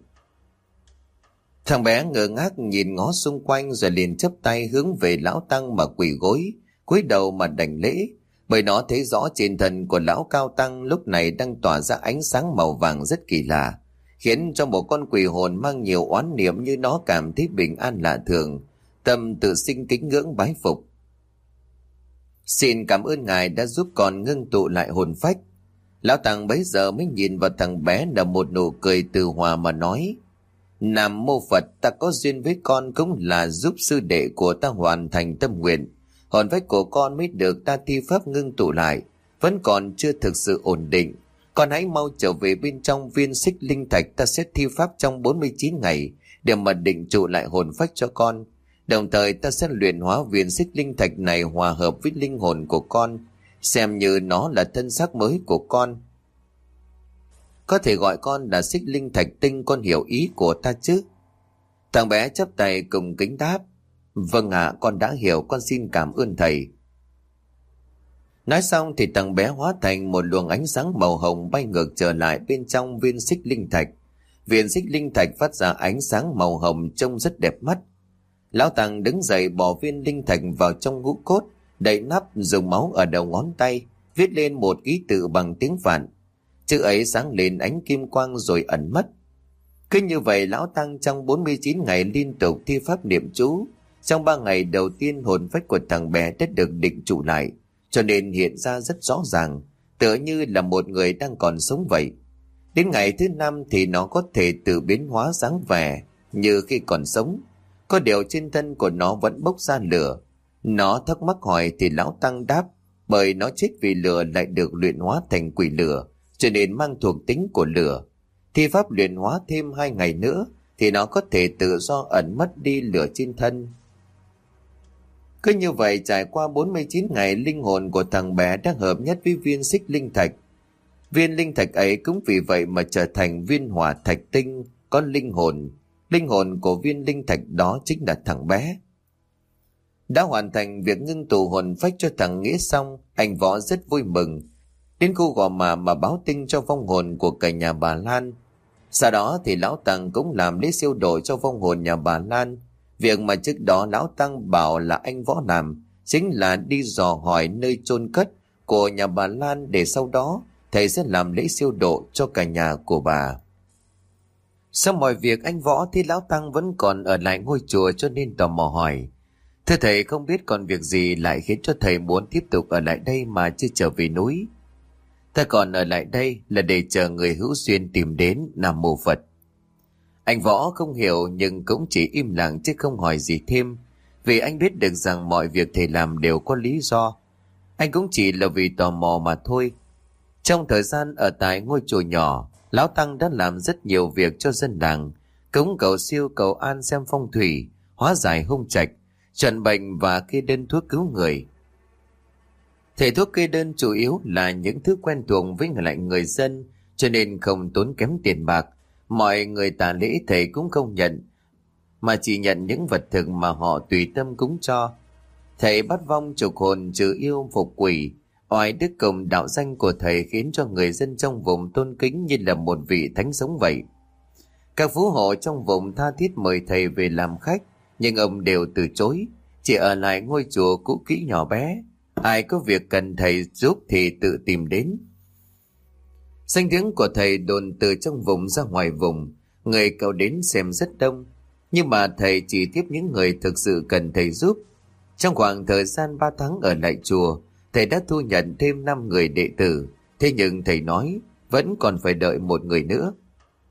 Thằng bé ngơ ngác nhìn ngó xung quanh rồi liền chắp tay hướng về lão Tăng mà quỳ gối, cúi đầu mà đảnh lễ, bởi nó thấy rõ trên thân của lão Cao Tăng lúc này đang tỏa ra ánh sáng màu vàng rất kỳ lạ, khiến cho một con quỷ hồn mang nhiều oán niệm như nó cảm thấy bình an lạ thường, tâm tự sinh kính ngưỡng bái phục. Xin cảm ơn ngài đã giúp con ngưng tụ lại hồn phách. Lão Tăng bấy giờ mới nhìn vào thằng bé nở một nụ cười từ hòa mà nói: Nam mô Phật, ta có duyên với con cũng là giúp sư đệ của ta hoàn thành tâm nguyện. Hồn phách của con mới được ta thi pháp ngưng tụ lại, vẫn còn chưa thực sự ổn định. Con hãy mau trở về bên trong viên xích linh thạch, ta sẽ thi pháp trong 49 ngày để mà định trụ lại hồn phách cho con. Đồng thời ta sẽ luyện hóa viên xích linh thạch này hòa hợp với linh hồn của con, xem như nó là thân xác mới của con. Có thể gọi con là xích linh thạch tinh, con hiểu ý của ta chứ? Thằng bé chắp tay cùng kính đáp: Vâng ạ, con đã hiểu, con xin cảm ơn thầy. Nói xong thì thằng bé hóa thành một luồng ánh sáng màu hồng bay ngược trở lại bên trong viên xích linh thạch. Viên xích linh thạch phát ra ánh sáng màu hồng trông rất đẹp mắt. Lão Tăng đứng dậy bỏ viên linh thạch vào trong hũ cốt, đậy nắp, dùng máu ở đầu ngón tay viết lên một ký tự bằng tiếng Phạn. Chữ ấy sáng lên ánh kim quang rồi ẩn mất. Cứ như vậy lão Tăng trong 49 ngày liên tục thi pháp niệm chú. Trong 3 ngày đầu tiên hồn phách của thằng bé đã được định trụ lại, cho nên hiện ra rất rõ ràng, tựa như là một người đang còn sống vậy. Đến ngày thứ 5 thì nó có thể tự biến hóa dáng vẻ như khi còn sống. Có điều trên thân của nó vẫn bốc ra lửa. Nó thắc mắc hỏi thì lão Tăng đáp, bởi nó chết vì lửa lại được luyện hóa thành quỷ lửa, cho nên mang thuộc tính của lửa. Thi pháp luyện hóa thêm 2 ngày nữa thì nó có thể tự do ẩn mất đi lửa trên thân. Cứ như vậy trải qua 49 ngày, linh hồn của thằng bé đã hợp nhất với viên xích linh thạch. Viên linh thạch ấy cũng vì vậy mà trở thành viên hỏa thạch tinh có linh hồn. Linh hồn của viên linh thạch đó chính là thằng bé. Đã hoàn thành việc ngưng tụ hồn phách cho thằng Nghĩa xong, anh Võ rất vui mừng. Đến khu Gò Mả mà báo tin cho vong hồn của cả nhà bà Lan. Sau đó thì lão Tăng cũng làm lễ siêu độ cho vong hồn nhà bà Lan. Việc mà trước đó lão Tăng bảo là anh Võ làm chính là đi dò hỏi nơi chôn cất của nhà bà Lan, để sau đó thầy sẽ làm lễ siêu độ cho cả nhà của bà. Sau mọi việc, anh Võ thì lão Tăng vẫn còn ở lại ngôi chùa, cho nên tò mò hỏi: Thưa thầy, không biết còn việc gì lại khiến cho thầy muốn tiếp tục ở lại đây mà chưa trở về núi? Ta còn ở lại đây là để chờ người hữu duyên tìm đến. Nam mô Phật. Anh Võ không hiểu nhưng cũng chỉ im lặng chứ không hỏi gì thêm, vì anh biết được rằng mọi việc thầy làm đều có lý do. Anh cũng chỉ là vì tò mò mà thôi. Trong thời gian ở tại ngôi chùa nhỏ, lão Tăng đã làm rất nhiều việc cho dân làng, cúng cầu siêu cầu an, xem phong thủy, hóa giải hung trạch, chuẩn bệnh và kê đơn thuốc cứu người. Thầy thuốc kê đơn chủ yếu là những thứ quen thuộc với lại người dân, cho nên không tốn kém tiền bạc. Mọi người tạ lễ thầy cũng không nhận, mà chỉ nhận những vật thực mà họ tùy tâm cúng cho. Thầy bắt vong trục hồn, trừ yêu phục quỷ. Oai đức cùng đạo danh của thầy khiến cho người dân trong vùng tôn kính như là một vị thánh sống vậy. Các phú hộ trong vùng tha thiết mời thầy về làm khách, nhưng ông đều từ chối, chỉ ở lại ngôi chùa cũ kỹ nhỏ bé. Ai có việc cần thầy giúp thì tự tìm đến. Danh tiếng của thầy đồn từ trong vùng ra ngoài vùng, người cầu đến xem rất đông, nhưng mà thầy chỉ tiếp những người thực sự cần thầy giúp. Trong khoảng thời gian 3 tháng ở lại chùa, thầy đã thu nhận thêm 5 người đệ tử, thế nhưng thầy nói vẫn còn phải đợi một người nữa.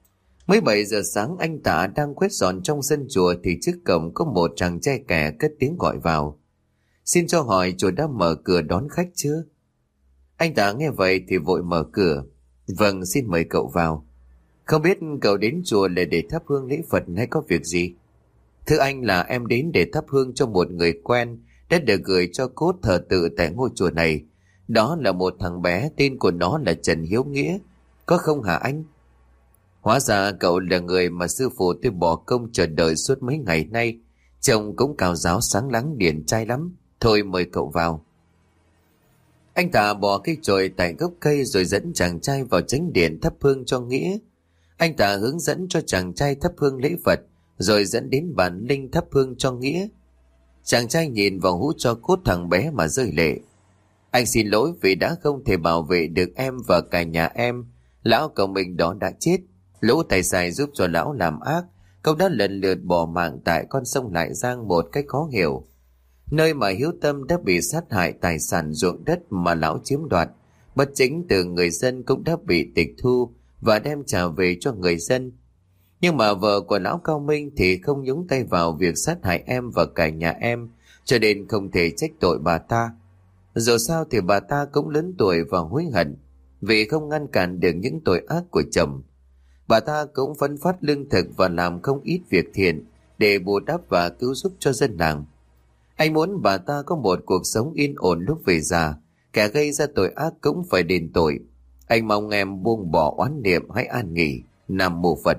Mới 7 giờ sáng anh ta đang quét dọn trong sân chùa thì trước cổng có một chàng trai kẻ cất tiếng gọi vào. Xin cho hỏi chùa đã mở cửa đón khách chưa? Anh ta nghe vậy thì vội mở cửa. Vâng, xin mời cậu vào. Không biết cậu đến chùa là để thắp hương lễ Phật hay có việc gì? Thưa anh, là em đến để thắp hương cho một người quen đã được gửi cho cốt thờ tự tại ngôi chùa này. Đó là một thằng bé, tên của nó là Trần Hiếu Nghĩa. Có không hả anh? Hóa ra cậu là người mà sư phụ tôi bỏ công chờ đợi suốt mấy ngày nay. Trông cũng cào giáo sáng láng điển trai lắm. Thôi mời cậu vào. Anh ta bỏ cây chổi tại gốc cây rồi dẫn chàng trai vào chánh điện thắp hương cho Nghĩa. Anh ta hướng dẫn cho chàng trai thắp hương lễ Phật, rồi dẫn đến bàn linh thắp hương cho Nghĩa. Chàng trai nhìn vào hũ cho cốt thằng bé mà rơi lệ. Anh xin lỗi vì đã không thể bảo vệ được em và cả nhà em. Lão cậu mình đó đã chết. Lũ tài xài giúp cho lão làm ác. Cậu đã lần lượt bỏ mạng tại con sông Lại Giang một cách khó hiểu. Nơi mà hiếu tâm đã bị sát hại, tài sản ruộng đất mà lão chiếm đoạt, bất chính từ người dân cũng đã bị tịch thu và đem trả về cho người dân. Nhưng mà vợ của lão Cao Minh thì không nhúng tay vào việc sát hại em và cả nhà em, cho nên không thể trách tội bà ta. Dù sao thì bà ta cũng lớn tuổi và hối hận vì không ngăn cản được những tội ác của chồng. Bà ta cũng phân phát lương thực và làm không ít việc thiện để bù đắp và cứu giúp cho dân làng. Anh muốn bà ta có một cuộc sống yên ổn lúc về già, kẻ gây ra tội ác cũng phải đền tội. Anh mong em buông bỏ oán niệm, hãy an nghỉ. Nam mô Phật.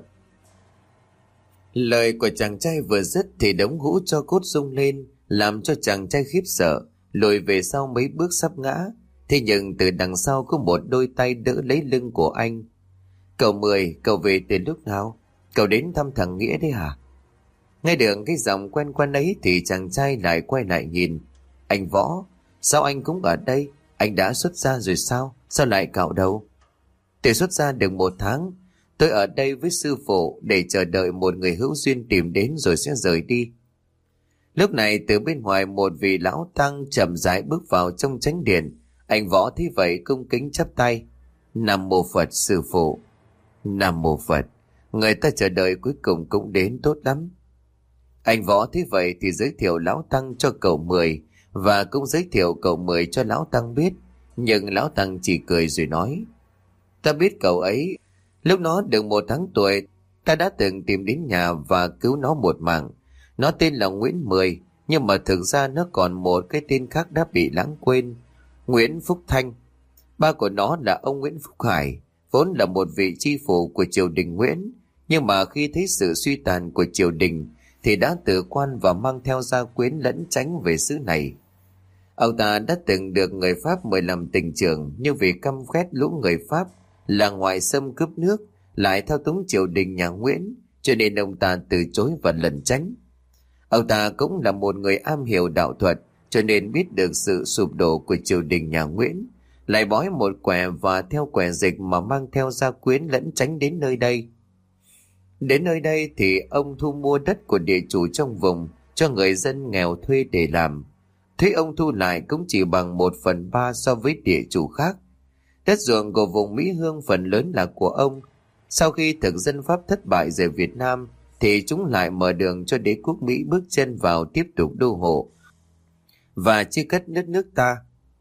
Lời của chàng trai vừa dứt thì đống hũ cho cốt rung lên, làm cho chàng trai khiếp sợ, lùi về sau mấy bước sắp ngã. Thế nhưng từ đằng sau có một đôi tay đỡ lấy lưng của anh. Cậu Mười, cậu về từ lúc nào? Cậu đến thăm thằng Nghĩa đấy hả? Nghe được cái giọng quen quen ấy thì chàng trai lại quay lại nhìn. Anh Võ, sao anh cũng ở đây? Anh đã xuất gia rồi sao? Sao lại cạo đầu? Tôi xuất gia được 1 tháng. Tôi ở đây với sư phụ để chờ đợi một người hữu duyên tìm đến rồi sẽ rời đi. Lúc này từ bên ngoài một vị lão tăng chậm rãi bước vào trong chánh điện. Anh Võ thấy vậy cung kính chắp tay. Nam mô Phật sư phụ. Nam mô Phật. Người ta chờ đợi cuối cùng cũng đến, tốt lắm. Anh Võ thấy vậy thì giới thiệu lão tăng cho cậu Mười và cũng giới thiệu cậu Mười cho lão tăng biết. Nhưng lão tăng chỉ cười rồi nói: Ta biết cậu ấy. Lúc nó được 1 tháng tuổi, ta đã từng tìm đến nhà và cứu nó một mạng. Nó tên là Nguyễn Mười, nhưng mà thực ra nó còn một cái tên khác đã bị lãng quên. Nguyễn Phúc Thanh. Ba của nó là ông Nguyễn Phúc Hải, vốn là một vị chi phủ của triều đình Nguyễn. Nhưng mà khi thấy sự suy tàn của triều đình thì đã từ quan và mang theo gia quyến lẫn tránh về xứ này. Ông ta đã từng được người Pháp mời làm tỉnh trưởng, nhưng vì căm ghét lũ người Pháp là ngoại xâm cướp nước, lại thao túng triều đình nhà Nguyễn, cho nên ông ta từ chối và lẩn tránh. Ông ta cũng là một người am hiểu đạo thuật, cho nên biết được sự sụp đổ của triều đình nhà Nguyễn, lại bói một quẻ và theo quẻ dịch mà mang theo gia quyến lẫn tránh đến nơi đây. Đến nơi đây thì ông thu mua đất của địa chủ trong vùng cho người dân nghèo thuê để làm. Thuế ông thu lại cũng chỉ bằng 1/3 so với địa chủ khác. Đất ruộng của vùng Mỹ Hương phần lớn là của ông. Sau khi thực dân Pháp thất bại rời Việt Nam thì chúng lại mở đường cho đế quốc Mỹ bước chân vào tiếp tục đô hộ và chia cắt đất nước ta.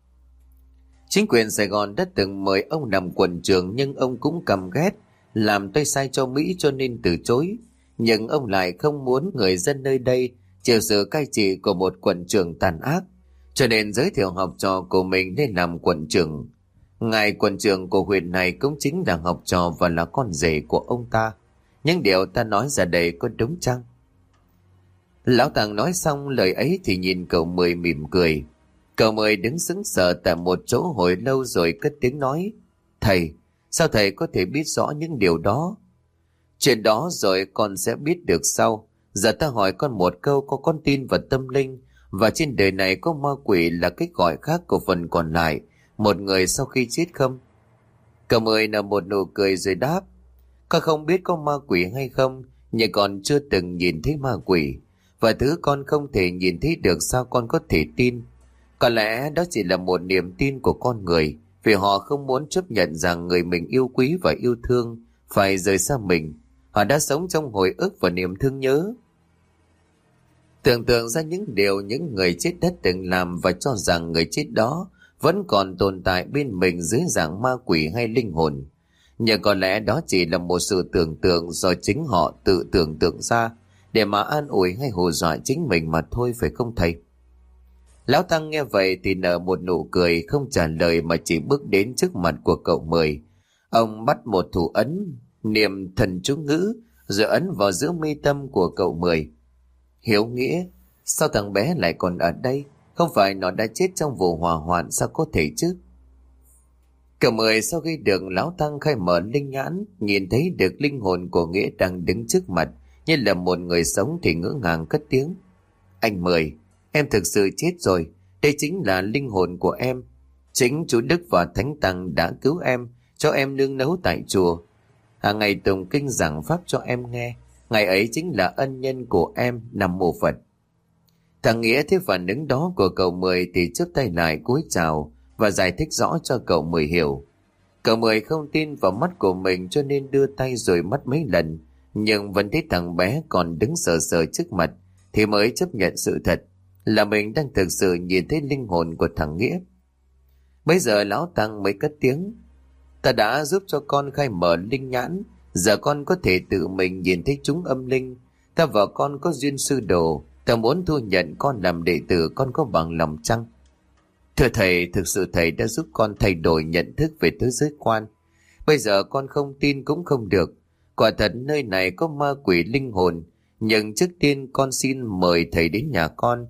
Chính quyền Sài Gòn đã từng mời ông làm quận trưởng, nhưng ông cũng căm ghét làm tay sai cho Mỹ cho nên từ chối. Nhưng ông lại không muốn người dân nơi đây chịu sự cai trị của một quận trưởng tàn ác, cho nên giới thiệu học trò của mình lên làm quận trưởng. Ngài quận trưởng của huyện này cũng chính là học trò và là con rể của ông ta. Những điều ta nói ra đây có đúng chăng? Lão Tàng nói xong lời ấy thì nhìn cậu Mười mỉm cười. Cậu Mười đứng sững sờ tại một chỗ hồi lâu rồi cất tiếng nói: Thầy, sao thầy có thể biết rõ những điều đó? Chuyện đó rồi con sẽ biết được sau. Giờ ta hỏi con một câu, có con tin vào tâm linh và trên đời này có ma quỷ là cách gọi khác của phần còn lại một người sau khi chết không? Cậu Mười nở một nụ cười rồi đáp: Con không biết có ma quỷ hay không, nhưng con chưa từng nhìn thấy ma quỷ. Và thứ con không thể nhìn thấy được sao con có thể tin? Có lẽ đó chỉ là một niềm tin của con người, vì họ không muốn chấp nhận rằng người mình yêu quý và yêu thương phải rời xa mình. Họ đã sống trong hồi ức và niềm thương nhớ. Tưởng tượng ra những điều những người chết đã từng làm và cho rằng người chết đó vẫn còn tồn tại bên mình dưới dạng ma quỷ hay linh hồn. Nhưng có lẽ đó chỉ là một sự tưởng tượng do chính họ tự tưởng tượng ra để mà an ủi hay hù dọa chính mình mà thôi, phải không thầy? Lão Tăng nghe vậy thì nở một nụ cười, không trả lời mà chỉ bước đến trước mặt của cậu Mười. Ông bắt một thủ ấn, niệm thần chú ngữ, rồi ấn vào giữa mi tâm của cậu Mười. Hiếu Nghĩa, sao thằng bé lại còn ở đây? Không phải nó đã chết trong vụ hỏa hoạn sao có thể chứ? Cậu Mười sau khi được Lão Tăng khai mở linh nhãn, nhìn thấy được linh hồn của Nghĩa đang đứng trước mặt như là một người sống thì ngỡ ngàng cất tiếng. Anh Mười, em thực sự chết rồi. Đây chính là linh hồn của em. Chính chú Đức và Thánh Tăng đã cứu em, cho em nương nấu tại chùa. Hàng ngày tụng kinh giảng pháp cho em nghe. Ngày ấy chính là ân nhân của em. Nam mô Phật. Thằng Nghĩa thấy phản ứng đó của cậu Mười thì chắp tay lại cúi chào và giải thích rõ cho cậu Mười hiểu. Cậu Mười không tin vào mắt của mình cho nên đưa tay rồi mắt mấy lần, nhưng vẫn thấy thằng bé còn đứng sờ sờ trước mặt thì mới chấp nhận sự thật là mình đang thực sự nhìn thấy linh hồn của thằng Nghĩa. Bây giờ Lão Tăng mới cất tiếng. Ta đã giúp cho con khai mở linh nhãn, giờ con có thể tự mình nhìn thấy chúng âm linh. Ta và con có duyên sư đồ, ta muốn thu nhận con làm đệ tử, con có bằng lòng chăng? Thưa thầy, thực sự thầy đã giúp con thay đổi nhận thức về thế giới quan. Bây giờ con không tin cũng không được. Quả thật nơi này có ma quỷ linh hồn, nhưng trước tiên con xin mời thầy đến nhà con.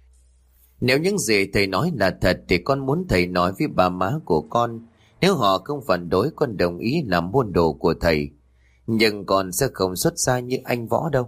Nếu những gì thầy nói là thật thì con muốn thầy nói với bà má của con. Nếu họ không phản đối, con đồng ý làm môn đồ của thầy. Nhưng con sẽ không xuất gia như anh Võ đâu.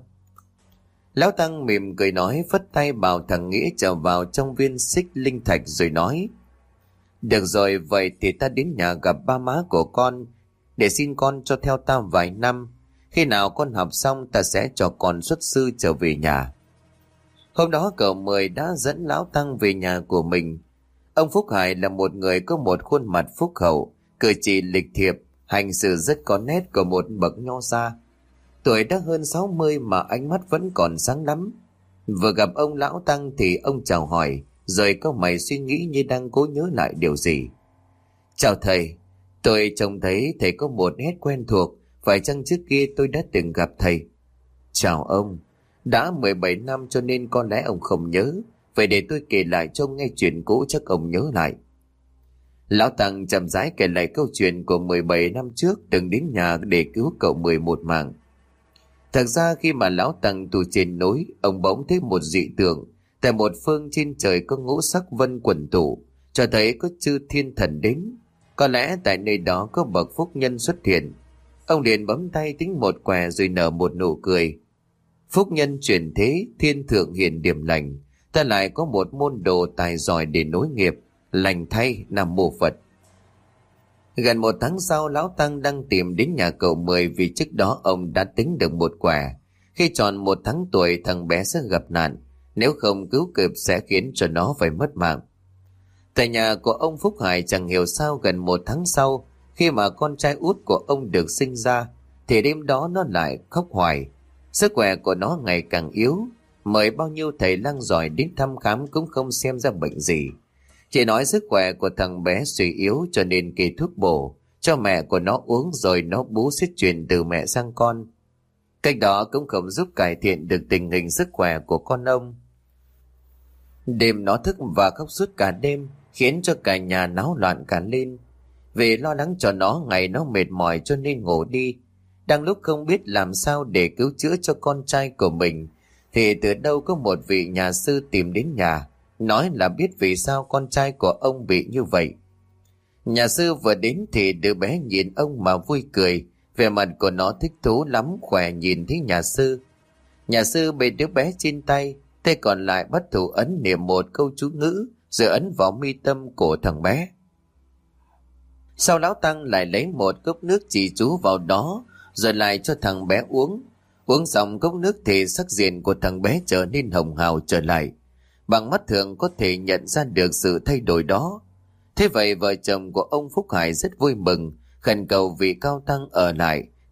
Lão Tăng mỉm cười nói, phất tay bảo thằng Nghĩa trở vào trong viên xích linh thạch rồi nói. Được rồi, vậy thì ta đến nhà gặp ba má của con để xin con cho theo ta vài năm. Khi nào con học xong ta sẽ cho con xuất sư trở về nhà. Hôm đó cậu Mười đã dẫn Lão Tăng về nhà của mình. Ông Phúc Hải là một người có một khuôn mặt phúc hậu, cử chỉ lịch thiệp, hành xử rất có nét của một bậc nho gia. Tuổi đã hơn 60 mà ánh mắt vẫn còn sáng lắm. Vừa gặp ông Lão Tăng thì ông chào hỏi, rồi cau mày suy nghĩ như đang cố nhớ lại điều gì. Chào thầy, tôi trông thấy thầy có một nét quen thuộc, phải chăng trước kia tôi đã từng gặp thầy? Chào ông, đã 17 năm cho nên có lẽ ông không nhớ, vậy để tôi kể lại cho ông nghe chuyện cũ chắc ông nhớ lại. Lão Tăng chậm rãi kể lại câu chuyện của 17 năm trước từng đến nhà để cứu cậu Mười một mạng. Thật ra khi mà Lão Tăng tu trên núi, ông bỗng thấy một dị tượng. Tại một phương trên trời có ngũ sắc vân quần tụ, cho thấy có chư thiên thần đến. Có lẽ tại nơi đó có bậc phúc nhân xuất hiện. Ông liền bấm tay tính một què rồi nở một nụ cười. Phúc nhân chuyển thế, thiên thượng hiền điểm lành. Ta lại có một môn đồ tài giỏi để nối nghiệp. Lành thay, Nam mô Phật. Gần một tháng sau, Lão Tăng đang tìm đến nhà cậu Mười vì trước đó ông đã tính được một quẻ. Khi tròn 1 tháng tuổi thằng bé sẽ gặp nạn, nếu không cứu kịp sẽ khiến cho nó phải mất mạng. Tại nhà của ông Phúc Hải chẳng hiểu sao gần 1 tháng sau, khi mà con trai út của ông được sinh ra, thì đêm đó nó lại khóc hoài. Sức khỏe của nó ngày càng yếu, mời bao nhiêu thầy lang giỏi đến thăm khám cũng không xem ra bệnh gì. Chỉ nói sức khỏe của thằng bé suy yếu cho nên kê thuốc bổ cho mẹ của nó uống rồi nó bú xích truyền từ mẹ sang con. Cách đó cũng không giúp cải thiện được tình hình sức khỏe của con ông. Đêm nó thức và khóc suốt cả đêm, khiến cho cả nhà náo loạn cả lên. Vì lo lắng cho nó, ngày nó mệt mỏi cho nên ngủ đi. Đang lúc không biết làm sao để cứu chữa cho con trai của mình, thì từ đâu có một vị nhà sư tìm đến nhà, nói là biết vì sao con trai của ông bị như vậy. Nhà sư vừa đến thì đứa bé nhìn ông mà vui cười, vẻ mặt của nó thích thú lắm, khỏe nhìn thấy nhà sư. Nhà sư bế đứa bé trên tay, tay còn lại bắt thủ ấn niệm một câu chú ngữ, rồi ấn vào mi tâm của thằng bé. Sau Lão Tăng lại lấy một cốc nước chỉ chú vào đó, rồi lại cho thằng bé uống. Uống xong cốc nước thì sắc diện của thằng bé trở nên hồng hào trở lại. Bằng mắt thường có thể nhận ra được sự thay đổi đó. Thế vậy vợ chồng của ông Phúc Hải rất vui mừng, khẩn cầu vị cao tăng ở lại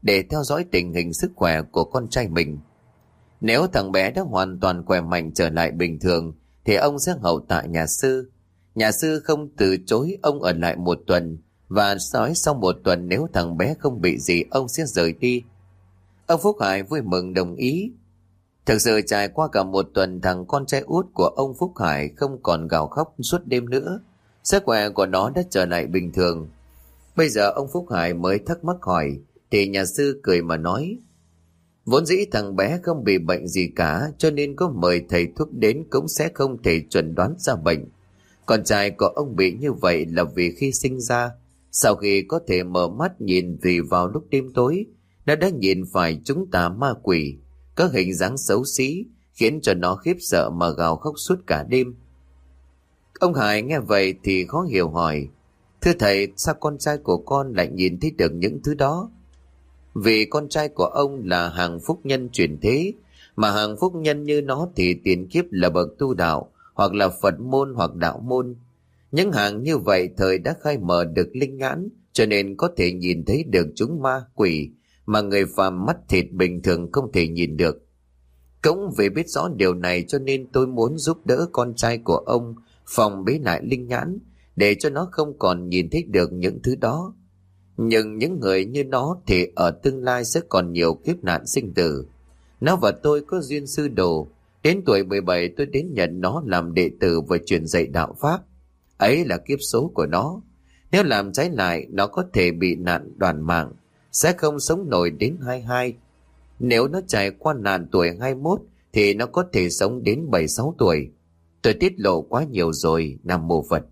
để theo dõi tình hình sức khỏe của con trai mình. Nếu thằng bé đã hoàn toàn khỏe mạnh trở lại bình thường thì ông sẽ hậu tạ nhà sư. Nhà sư không từ chối ông ở lại 1 tuần, và nói sau 1 tuần nếu thằng bé không bị gì ông sẽ rời đi. Ông Phúc Hải vui mừng đồng ý. Thực sự trải qua cả 1 tuần, thằng con trai út của ông Phúc Hải không còn gào khóc suốt đêm nữa. Sức khỏe của nó đã trở lại bình thường. Bây giờ ông Phúc Hải mới thắc mắc hỏi, thì nhà sư cười mà nói: vốn dĩ thằng bé không bị bệnh gì cả, cho nên có mời thầy thuốc đến cũng sẽ không thể chuẩn đoán ra bệnh. Con trai của ông bị như vậy là vì khi sinh ra, sau khi có thể mở mắt nhìn thì vào lúc đêm tối, nó đã nhìn phải chúng tà ma quỷ, có hình dáng xấu xí, khiến cho nó khiếp sợ mà gào khóc suốt cả đêm. Ông Hải nghe vậy thì khó hiểu hỏi: thưa thầy, sao con trai của con lại nhìn thấy được những thứ đó? Vì con trai của ông là hàng phúc nhân chuyển thế, mà hàng phúc nhân như nó thì tiền kiếp là bậc tu đạo, hoặc là Phật môn hoặc đạo môn. Những hàng như vậy thời đã khai mở được linh nhãn, cho nên có thể nhìn thấy được chúng ma quỷ mà người phàm mắt thịt bình thường không thể nhìn được. Cũng vì biết rõ điều này cho nên tôi muốn giúp đỡ con trai của ông phòng bế lại linh nhãn, để cho nó không còn nhìn thấy được những thứ đó. Nhưng những người như nó thì ở tương lai sẽ còn nhiều kiếp nạn sinh tử. Nó và tôi có duyên sư đồ, đến tuổi 17 tôi đến nhận nó làm đệ tử và truyền dạy đạo pháp. Ấy là kiếp số của nó. Nếu làm trái lại, nó có thể bị nạn đoàn mạng, sẽ không sống nổi đến 22. Nếu nó trải qua nạn tuổi 21 thì nó có thể sống đến 76 tuổi. Tôi tiết lộ quá nhiều rồi, Nam Mô Phật.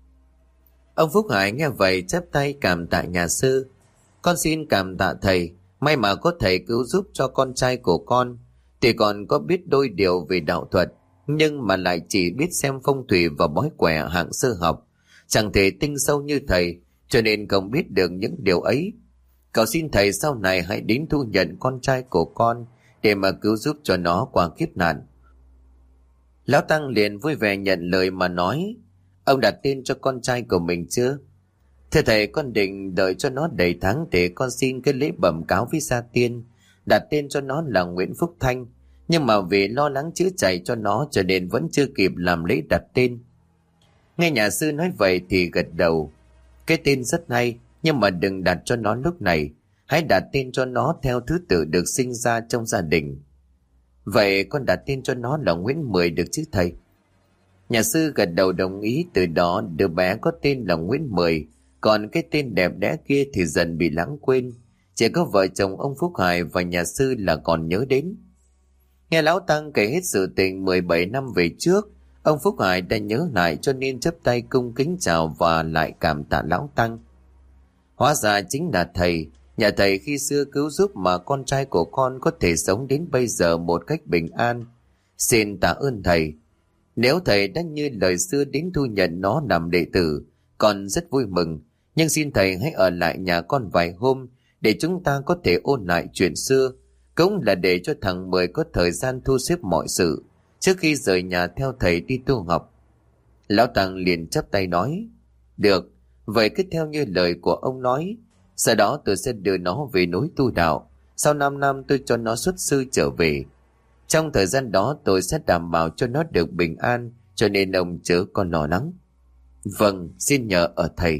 Ông Phúc Hải nghe vậy chắp tay cảm tạ nhà sư. Con xin cảm tạ thầy, may mà có thầy cứu giúp cho con trai của con. Thì còn có biết đôi điều về đạo thuật, nhưng mà lại chỉ biết xem phong thủy và bói quẻ hạng sơ học, chẳng thể tinh sâu như thầy, cho nên không biết được những điều ấy. Cầu xin thầy sau này hãy đến thu nhận con trai của con để mà cứu giúp cho nó qua kiếp nạn. Lão Tăng liền vui vẻ nhận lời mà nói: ông đặt tên cho con trai của mình chưa? Thưa thầy, con định đợi cho nó đầy tháng để con xin cái lễ bẩm cáo với gia tiên, đặt tên cho nó là Nguyễn Phúc Thanh. Nhưng mà vì lo lắng chữa chạy cho nó cho nên vẫn chưa kịp làm lễ đặt tên. Nghe nhà sư nói vậy thì gật đầu. Cái tên rất hay, nhưng mà đừng đặt cho nó lúc này. Hãy đặt tên cho nó theo thứ tự được sinh ra trong gia đình. Vậy con đặt tên cho nó là Nguyễn Mười được chứ thầy? Nhà sư gật đầu đồng ý. Từ đó đứa bé có tên là Nguyễn Mười, còn cái tên đẹp đẽ kia thì dần bị lãng quên. Chỉ có vợ chồng ông Phúc Hải và nhà sư là còn nhớ đến. Nghe Lão Tăng kể hết sự tình 17 năm về trước, ông Phúc Hải đã nhớ lại cho nên chắp tay cung kính chào và lại cảm tạ Lão Tăng. Hóa ra chính là thầy, nhà thầy khi xưa cứu giúp mà con trai của con có thể sống đến bây giờ một cách bình an. Xin tạ ơn thầy. Nếu thầy đã như lời xưa đến thu nhận nó làm đệ tử, con rất vui mừng, nhưng xin thầy hãy ở lại nhà con vài hôm để chúng ta có thể ôn lại chuyện xưa, cũng là để cho thằng Mười có thời gian thu xếp mọi sự trước khi rời nhà theo thầy đi tu học. Lão Tăng liền chắp tay nói: được, vậy cứ theo như lời của ông nói. Sau đó tôi sẽ đưa nó về núi tu đạo. Sau 5 năm tôi cho nó xuất sư trở về. Trong thời gian đó tôi sẽ đảm bảo cho nó được bình an, cho nên ông chớ còn lo lắng. Vâng, xin nhờ ở thầy.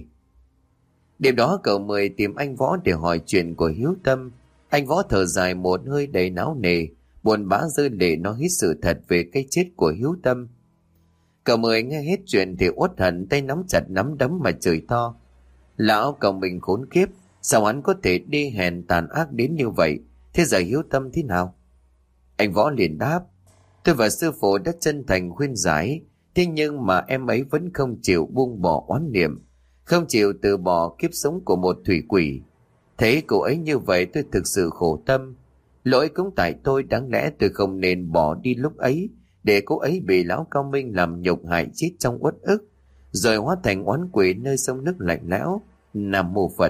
Đêm đó cậu Mười tìm anh Võ để hỏi chuyện của Hiếu Tâm. Anh Võ thở dài một hơi đầy não nề, buồn bã rơi lệ nói hết sự thật về cái chết của Hiếu Tâm. Cậu Mười nghe hết chuyện thì uất hận, tay nắm chặt nắm đấm mà chửi to: lão cậu mình khốn kiếp, sao hắn có thể đi hèn tàn ác đến như vậy? Thế giờ Hiếu Tâm thế nào? Anh Võ liền đáp: tôi và sư phụ đã chân thành khuyên giải, thế nhưng mà em ấy vẫn không chịu buông bỏ oán niệm, không chịu từ bỏ kiếp sống của một thủy quỷ. Thấy cô ấy như vậy tôi thực sự khổ tâm. Lỗi cũng tại tôi, đáng lẽ tôi không nên bỏ đi lúc ấy, để cô ấy bị lão Cao Minh làm nhục hại chết trong uất ức, rồi hóa thành oán quỷ nơi sông nước lạnh lẽo. Nam Mô Phật.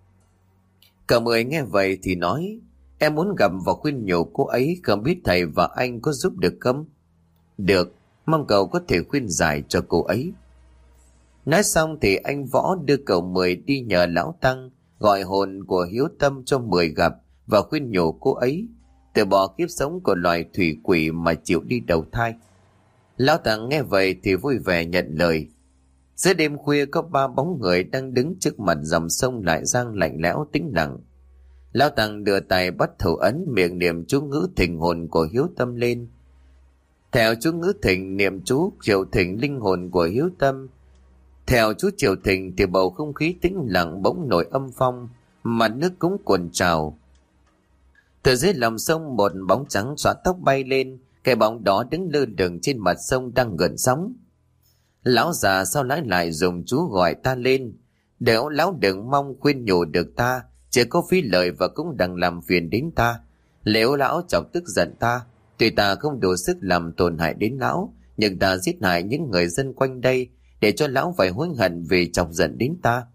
Cậu Mười nghe vậy thì nói: em muốn gặp và khuyên nhủ cô ấy, không biết thầy và anh có giúp được không? Được, mong cậu có thể khuyên giải cho cô ấy. Nói xong thì anh Võ đưa cậu Mười đi nhờ Lão Tăng gọi hồn của Hiếu Tâm cho Mười gặp, và khuyên nhủ cô ấy từ bỏ kiếp sống của loài thủy quỷ mà chịu đi đầu thai. Lão Tàng nghe vậy thì vui vẻ nhận lời. Giữa đêm khuya có 3 bóng người đang đứng trước mặt dòng sông Lại Giang lạnh lẽo tĩnh lặng. Lão Tàng đưa tay bắt thủ ấn, miệng niệm chú ngữ thỉnh hồn của Hiếu Tâm lên. Theo chú ngữ thỉnh, niệm chú triệu thỉnh linh hồn của Hiếu Tâm. Theo chú triệu thỉnh thì bầu không khí tĩnh lặng bỗng nổi âm phong, mặt nước cũng cuồn trào. Từ dưới lòng sông một bóng trắng xõa tóc bay lên, cái bóng đó đứng lơ lửng trên mặt sông đang gợn sóng. Lão già sau lại dùng chú gọi ta lên. Nếu lão đừng mong khuyên nhủ được ta, chỉ có phí lời và cũng đừng làm phiền đến ta. Nếu lão chọc tức giận ta, tuy ta không đủ sức làm tổn hại đến lão, nhưng ta giết hại những người dân quanh đây để cho lão phải hối hận vì chọc giận đến ta.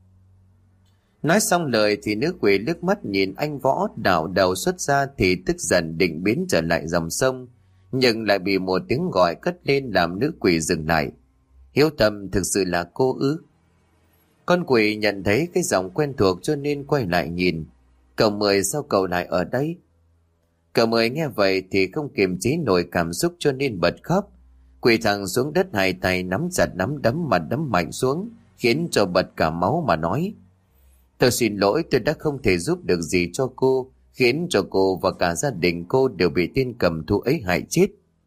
Nói xong lời thì nữ quỷ liếc mắt nhìn anh Võ, đảo đầu xuất ra thì tức giận định biến trở lại dòng sông, nhưng lại bị một tiếng gọi cất lên làm nữ quỷ dừng lại. Hiếu Tâm thực sự là cô ư? Con quỷ nhận thấy cái giọng quen thuộc cho nên quay lại nhìn. Cậu Mười, sao cậu lại ở đây? Cậu Mười nghe vậy thì không kiềm chế nổi cảm xúc cho nên bật khóc. Quỳ thẳng xuống đất, hai tay nắm chặt nắm đấm, mặt đấm mạnh xuống khiến cho bật cả máu mà nói: Tôi xin lỗi, tôi đã không thể giúp được gì cho cô, khiến cho cô và cả gia đình cô đều bị tên cầm thú ấy hại chết.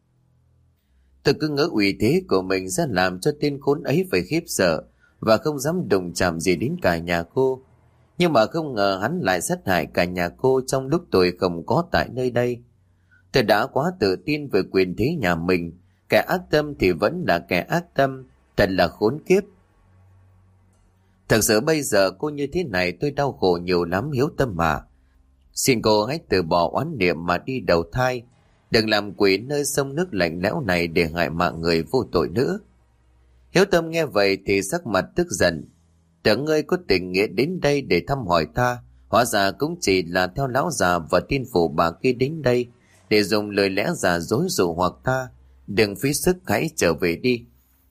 Tôi cứ ngỡ uy thế của mình sẽ làm cho tên khốn ấy phải khiếp sợ và không dám đụng chạm gì đến cả nhà cô. Nhưng mà không ngờ hắn lại sát hại cả nhà cô trong lúc tôi không có tại nơi đây. Tôi đã quá tự tin về quyền thế nhà mình, kẻ ác tâm thì vẫn là kẻ ác tâm, thật là khốn kiếp. Thật sự bây giờ cô như thế này tôi đau khổ nhiều lắm Hiếu Tâm mà. Xin cô hãy từ bỏ oán niệm mà đi đầu thai, đừng làm quỷ nơi sông nước lạnh lẽo này để hại mạng người vô tội nữa. Hiếu Tâm nghe vậy thì sắc mặt tức giận. Tưởng ngươi có tình nghĩa đến đây để thăm hỏi ta, hóa ra cũng chỉ là theo lão già và tiên phụ bà kia đến đây để dùng lời lẽ giả dối dụ hoặc ta. Đừng phí sức, hãy trở về đi.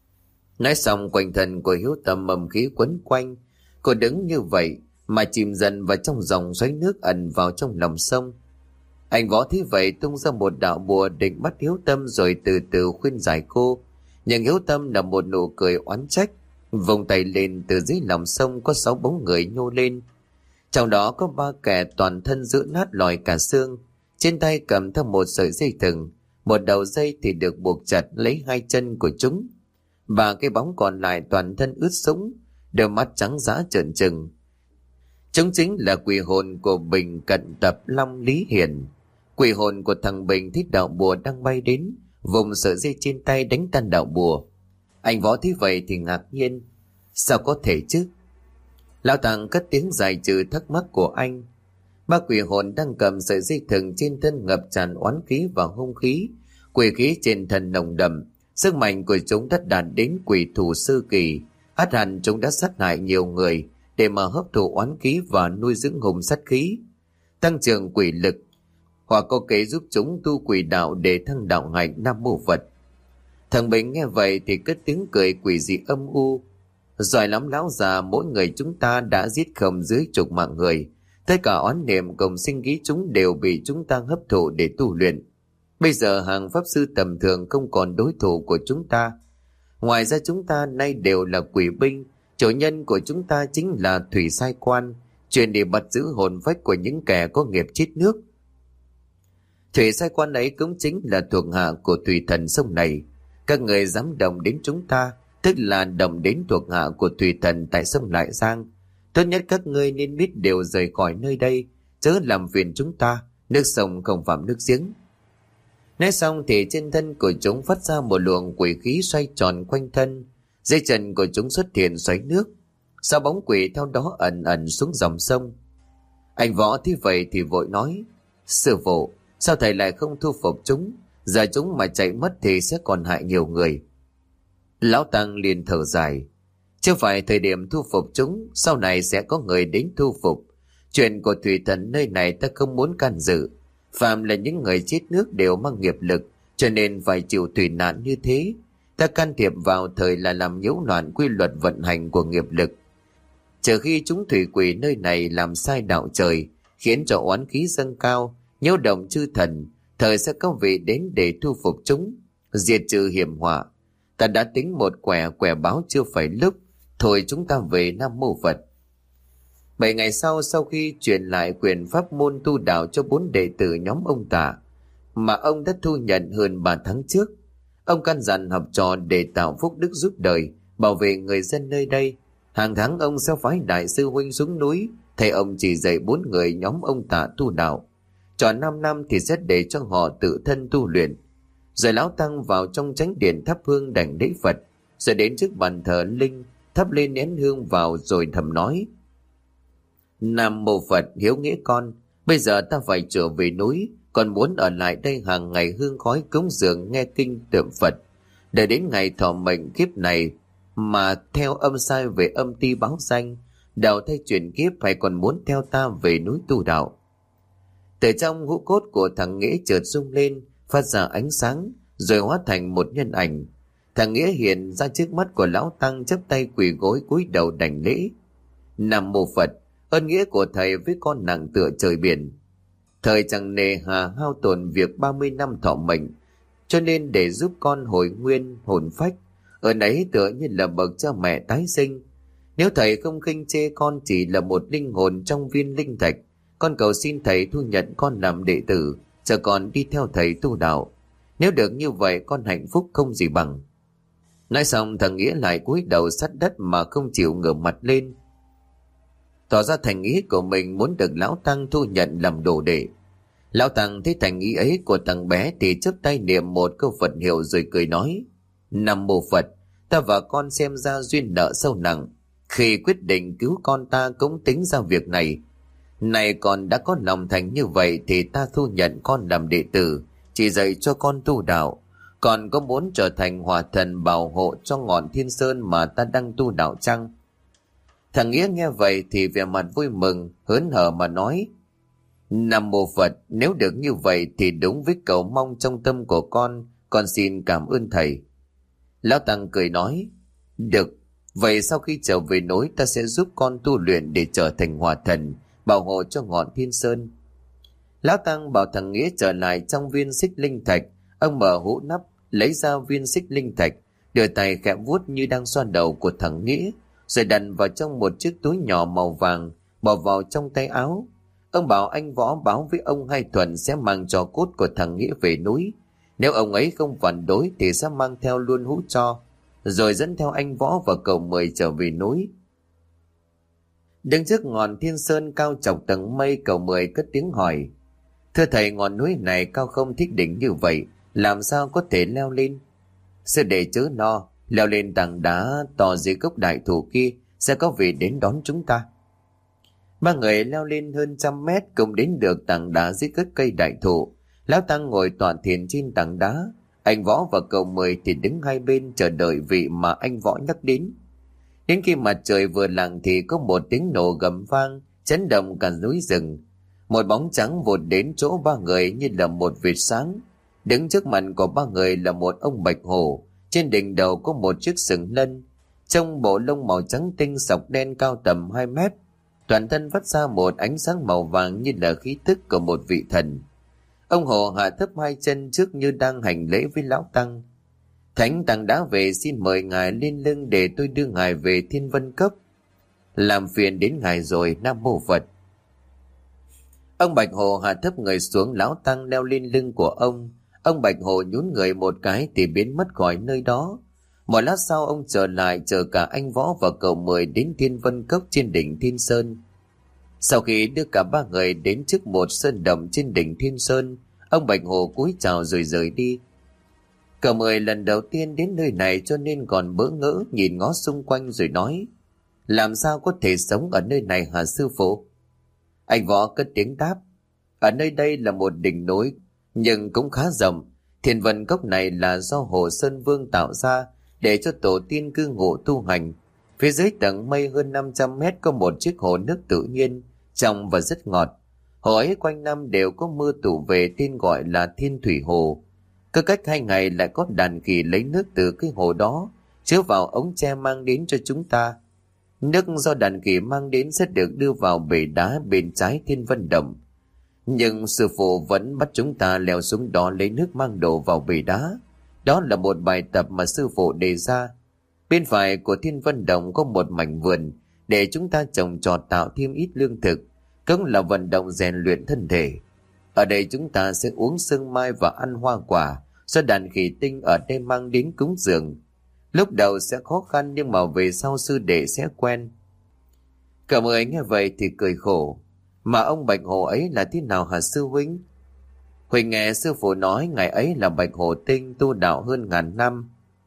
Nói xong quanh thân của Hiếu Tâm mầm khí quấn quanh. Cô đứng như vậy mà chìm dần vào trong dòng xoáy nước ẩn vào trong lòng sông. Anh Võ thấy vậy tung ra một đạo bùa định bắt Hiếu Tâm rồi từ từ khuyên giải cô. Nhưng Hiếu Tâm là một nụ cười oán trách. Vòng tay lên, từ dưới lòng sông có 6 bóng người nhô lên. Trong đó có 3 kẻ toàn thân rũ nát lòi cả xương, trên tay cầm theo một sợi dây thừng, một đầu dây thì được buộc chặt lấy 2 chân của chúng. Và cái bóng còn lại toàn thân ướt sũng, đôi mắt trắng dã trợn trừng. Chúng chính là quỷ hồn của Bình Cận Tập Long Lý Hiền. Quỷ hồn của thằng Bình thích đạo bùa đang bay đến, vùng sợi dây trên tay đánh tan đạo bùa. Anh Võ thấy vậy thì ngạc nhiên. Sao có thể chứ? Lão Tàng cất tiếng dài trừ thắc mắc của anh. 3 quỷ hồn đang cầm sợi dây thừng trên thân ngập tràn oán khí và hung khí. Quỷ khí trên thân nồng đậm, sức mạnh của chúng đã đạt đến quỷ thủ sư kỳ. Ắt hẳn chúng đã sát hại nhiều người để mà hấp thụ oán khí và nuôi dưỡng hùng sát khí, tăng trưởng quỷ lực, hoặc có kế giúp chúng tu quỷ đạo để thăng đạo hạnh. Nam Mô Phật. Thằng Bình nghe vậy thì cất tiếng cười quỷ dị âm u. Giỏi lắm lão già, mỗi người chúng ta đã giết không dưới 10 mạng người. Tất cả oán niệm cùng sinh khí chúng đều bị chúng ta hấp thụ để tu luyện. Bây giờ hàng pháp sư tầm thường không còn đối thủ của chúng ta. Ngoài ra chúng ta nay đều là quỷ binh. Chủ nhân của chúng ta chính là Thủy Sai Quan, truyền đi bắt giữ hồn phách của những kẻ có nghiệp chết nước. Thủy Sai Quan ấy cũng chính là thuộc hạ của thủy thần sông này. Các người dám động đến chúng ta, tức là động đến thuộc hạ của thủy thần tại sông Lại Giang. Tốt nhất các ngươi nên biết điều rời khỏi nơi đây, chớ làm phiền chúng ta. Nước sông không phạm nước giếng. Nói xong thì trên thân của chúng phát ra một luồng quỷ khí xoay tròn quanh thân. Dưới chân của chúng xuất hiện xoáy nước. 6 bóng quỷ theo đó ẩn ẩn xuống dòng sông. Anh Võ thấy vậy thì vội nói: Sư phụ, sao thầy lại không thu phục chúng? Giờ chúng mà chạy mất thì sẽ còn hại nhiều người. Lão Tăng liền thở dài: Chưa phải thời điểm thu phục chúng, sau này sẽ có người đến thu phục. Chuyện của thủy thần nơi này ta không muốn can dự. Phạm là những người chết nước đều mang nghiệp lực, cho nên phải chịu thủy nạn như thế. Ta can thiệp vào thời là làm nhiễu loạn quy luật vận hành của nghiệp lực. Trừ khi chúng thủy quỷ nơi này làm sai đạo trời, khiến cho oán khí dâng cao, nhiễu động chư thần. Thời sẽ có vị đến để thu phục chúng, diệt trừ hiểm họa. Ta đã tính một quẻ báo chưa phải lúc, thôi chúng ta về Nam Mô Phật. 7 ngày sau khi truyền lại quyền pháp môn tu đạo cho 4 đệ tử nhóm ông Tạ mà ông đã thu nhận hơn 3 tháng trước, ông căn dặn học trò để tạo phúc đức giúp đời, bảo vệ người dân nơi đây. Hàng tháng ông sẽ phái đại sư huynh xuống núi, thầy ông chỉ dạy 4 người nhóm ông Tạ tu đạo. Tròn 5 năm thì sẽ để cho họ tự thân tu luyện. Rồi lão tăng vào trong chánh điện thắp hương đảnh lễ Phật, rồi đến trước bàn thờ linh thắp lên nén hương vào rồi thầm nói: Nam Mô Phật hiếu nghĩa con, bây giờ ta phải trở về núi, còn muốn ở lại đây hàng ngày hương khói cúng dường nghe kinh tượng Phật, để đến ngày thọ mệnh kiếp này mà theo âm sai về âm ti báo danh, đạo thay chuyển kiếp hay còn muốn theo ta về núi tu đạo. Từ trong hũ cốt của thằng Nghĩa chợt rung lên, phát ra ánh sáng, rồi hóa thành một nhân ảnh. Thằng Nghĩa hiện ra trước mắt của lão tăng, chắp tay quỳ gối cúi đầu đảnh lễ. Nam Mô Phật, ơn nghĩa của thầy với con nặng tựa trời biển. Thời chẳng nề hà hao tổn việc 30 năm thọ mệnh, cho nên để giúp con hồi nguyên hồn phách, ơn ấy tựa như là bậc cha mẹ tái sinh. Nếu thầy không khinh chê con chỉ là một linh hồn trong viên linh thạch, con cầu xin thầy thu nhận con làm đệ tử, cho con đi theo thầy tu đạo. Nếu được như vậy con hạnh phúc không gì bằng. Nói xong thằng Nghĩa lại cúi đầu sát đất mà không chịu ngửa mặt lên, tỏ ra thành ý của mình muốn được lão tăng thu nhận làm đồ đệ. Lão tăng thấy thành ý ấy của thằng bé thì chắp tay niệm một câu Phật hiệu rồi cười nói: Nam Mô Phật, ta và con xem ra duyên nợ sâu nặng. Khi quyết định cứu con ta cũng tính ra việc này. Này con đã có lòng thành như vậy thì ta thu nhận con làm đệ tử, chỉ dạy cho con tu đạo. Còn có muốn trở thành hòa thần bảo hộ cho ngọn Thiên Sơn mà ta đang tu đạo chăng? Thằng Nghĩa nghe vậy thì vẻ mặt vui mừng, hớn hở mà nói: Nam Mô Phật, nếu được như vậy thì đúng với cầu mong trong tâm của con xin cảm ơn thầy. Lão tăng cười nói: Được, vậy sau khi trở về núi ta sẽ giúp con tu luyện để trở thành hòa thần, bảo hộ cho ngọn Thiên Sơn. Lão tăng bảo thằng Nghĩa trở lại trong viên xích linh thạch. Ông mở hũ nắp, lấy ra viên xích linh thạch, đưa tay khẽ vuốt như đang xoa đầu của thằng Nghĩa, rồi đặt vào trong một chiếc túi nhỏ màu vàng, bỏ vào trong tay áo. Ông bảo anh Võ báo với ông Hai Thuận sẽ mang tro cốt của thằng Nghĩa về núi. Nếu ông ấy không phản đối thì sẽ mang theo luôn hũ tro, rồi dẫn theo anh Võ và cậu Mười trở về núi. Đứng trước ngọn Thiên Sơn cao chọc tầng mây, cậu Mười cất tiếng hỏi: Thưa thầy, ngọn núi này cao không thích đỉnh như vậy, làm sao có thể leo lên? Sư đệ chớ lo, leo lên tảng đá to dưới gốc đại thụ kia sẽ có vị đến đón chúng ta. 3 người leo lên hơn 100 mét cùng đến được tảng đá dưới gốc cây đại thụ. Lão tăng ngồi tọa thiền trên tảng đá, anh Võ và cậu Mười thì đứng hai bên chờ đợi vị mà anh Võ nhắc đến. Đến khi mặt trời vừa lặn thì có một tiếng nổ gầm vang chấn động cả núi rừng. Một bóng trắng vụt đến chỗ 3 người như là một vệt sáng. Đứng trước mặt của 3 người là một ông bạch hổ, trên đỉnh đầu có một chiếc sừng lân, trong bộ lông màu trắng tinh sọc đen cao tầm 2 mét. Toàn thân phát ra một ánh sáng màu vàng như là khí tức của một vị thần. Ông hổ hạ thấp 2 chân trước như đang hành lễ với lão tăng. Thánh tăng đã về, xin mời ngài lên lưng để tôi đưa ngài về Thiên Vân Cốc. Làm phiền đến ngài rồi, Nam Mô Phật. Ông bạch hổ hạ thấp người xuống, lão tăng leo lên lưng của ông. Ông bạch hổ nhún người một cái thì biến mất khỏi nơi đó. Một lát sau ông trở lại, chờ cả anh Võ và cậu Mười đến Thiên Vân Cốc trên đỉnh Thiên Sơn. Sau khi đưa cả 3 người đến trước một sơn động trên đỉnh Thiên Sơn, ông bạch hổ cúi chào rồi rời đi. Cậu Mười lần đầu tiên đến nơi này cho nên còn bỡ ngỡ nhìn ngó xung quanh rồi nói: Làm sao có thể sống ở nơi này hả sư phụ? Anh Võ cất tiếng đáp: Ở nơi đây là một đỉnh núi nhưng cũng khá rộng. Thiên Vân Cốc này là do Hồ Sơn Vương tạo ra để cho tổ tiên cư ngụ tu hành. Phía dưới tầng mây hơn 500 mét có một chiếc hồ nước tự nhiên, trong và rất ngọt. Hồ ấy quanh năm đều có mưa tụ về, tên gọi là Thiên Thủy Hồ. Cứ cách 2 ngày lại có đàn khỉ lấy nước từ cái hồ đó chứa vào ống tre mang đến cho chúng ta. Nước do đàn khỉ mang đến sẽ được đưa vào bể đá bên trái Thiên Vân Động. Nhưng sư phụ vẫn bắt chúng ta leo xuống đó lấy nước mang đổ vào bể đá. Đó là một bài tập mà sư phụ đề ra. Bên phải của Thiên Vân Động có một mảnh vườn để chúng ta trồng trọt tạo thêm ít lương thực, cũng là vận động rèn luyện thân thể. Ở đây chúng ta sẽ uống sương mai và ăn hoa quả do đàn khỉ tinh ở đây mang đến cúng dường. Lúc đầu sẽ khó khăn nhưng mà về sau sư đệ sẽ quen. Cả mười nghe vậy thì cười khổ. Mà ông Bạch Hổ ấy là thế nào hả sư huynh? Huỳnh nghe sư phụ nói ngày ấy là Bạch Hổ tinh tu đạo hơn ngàn năm,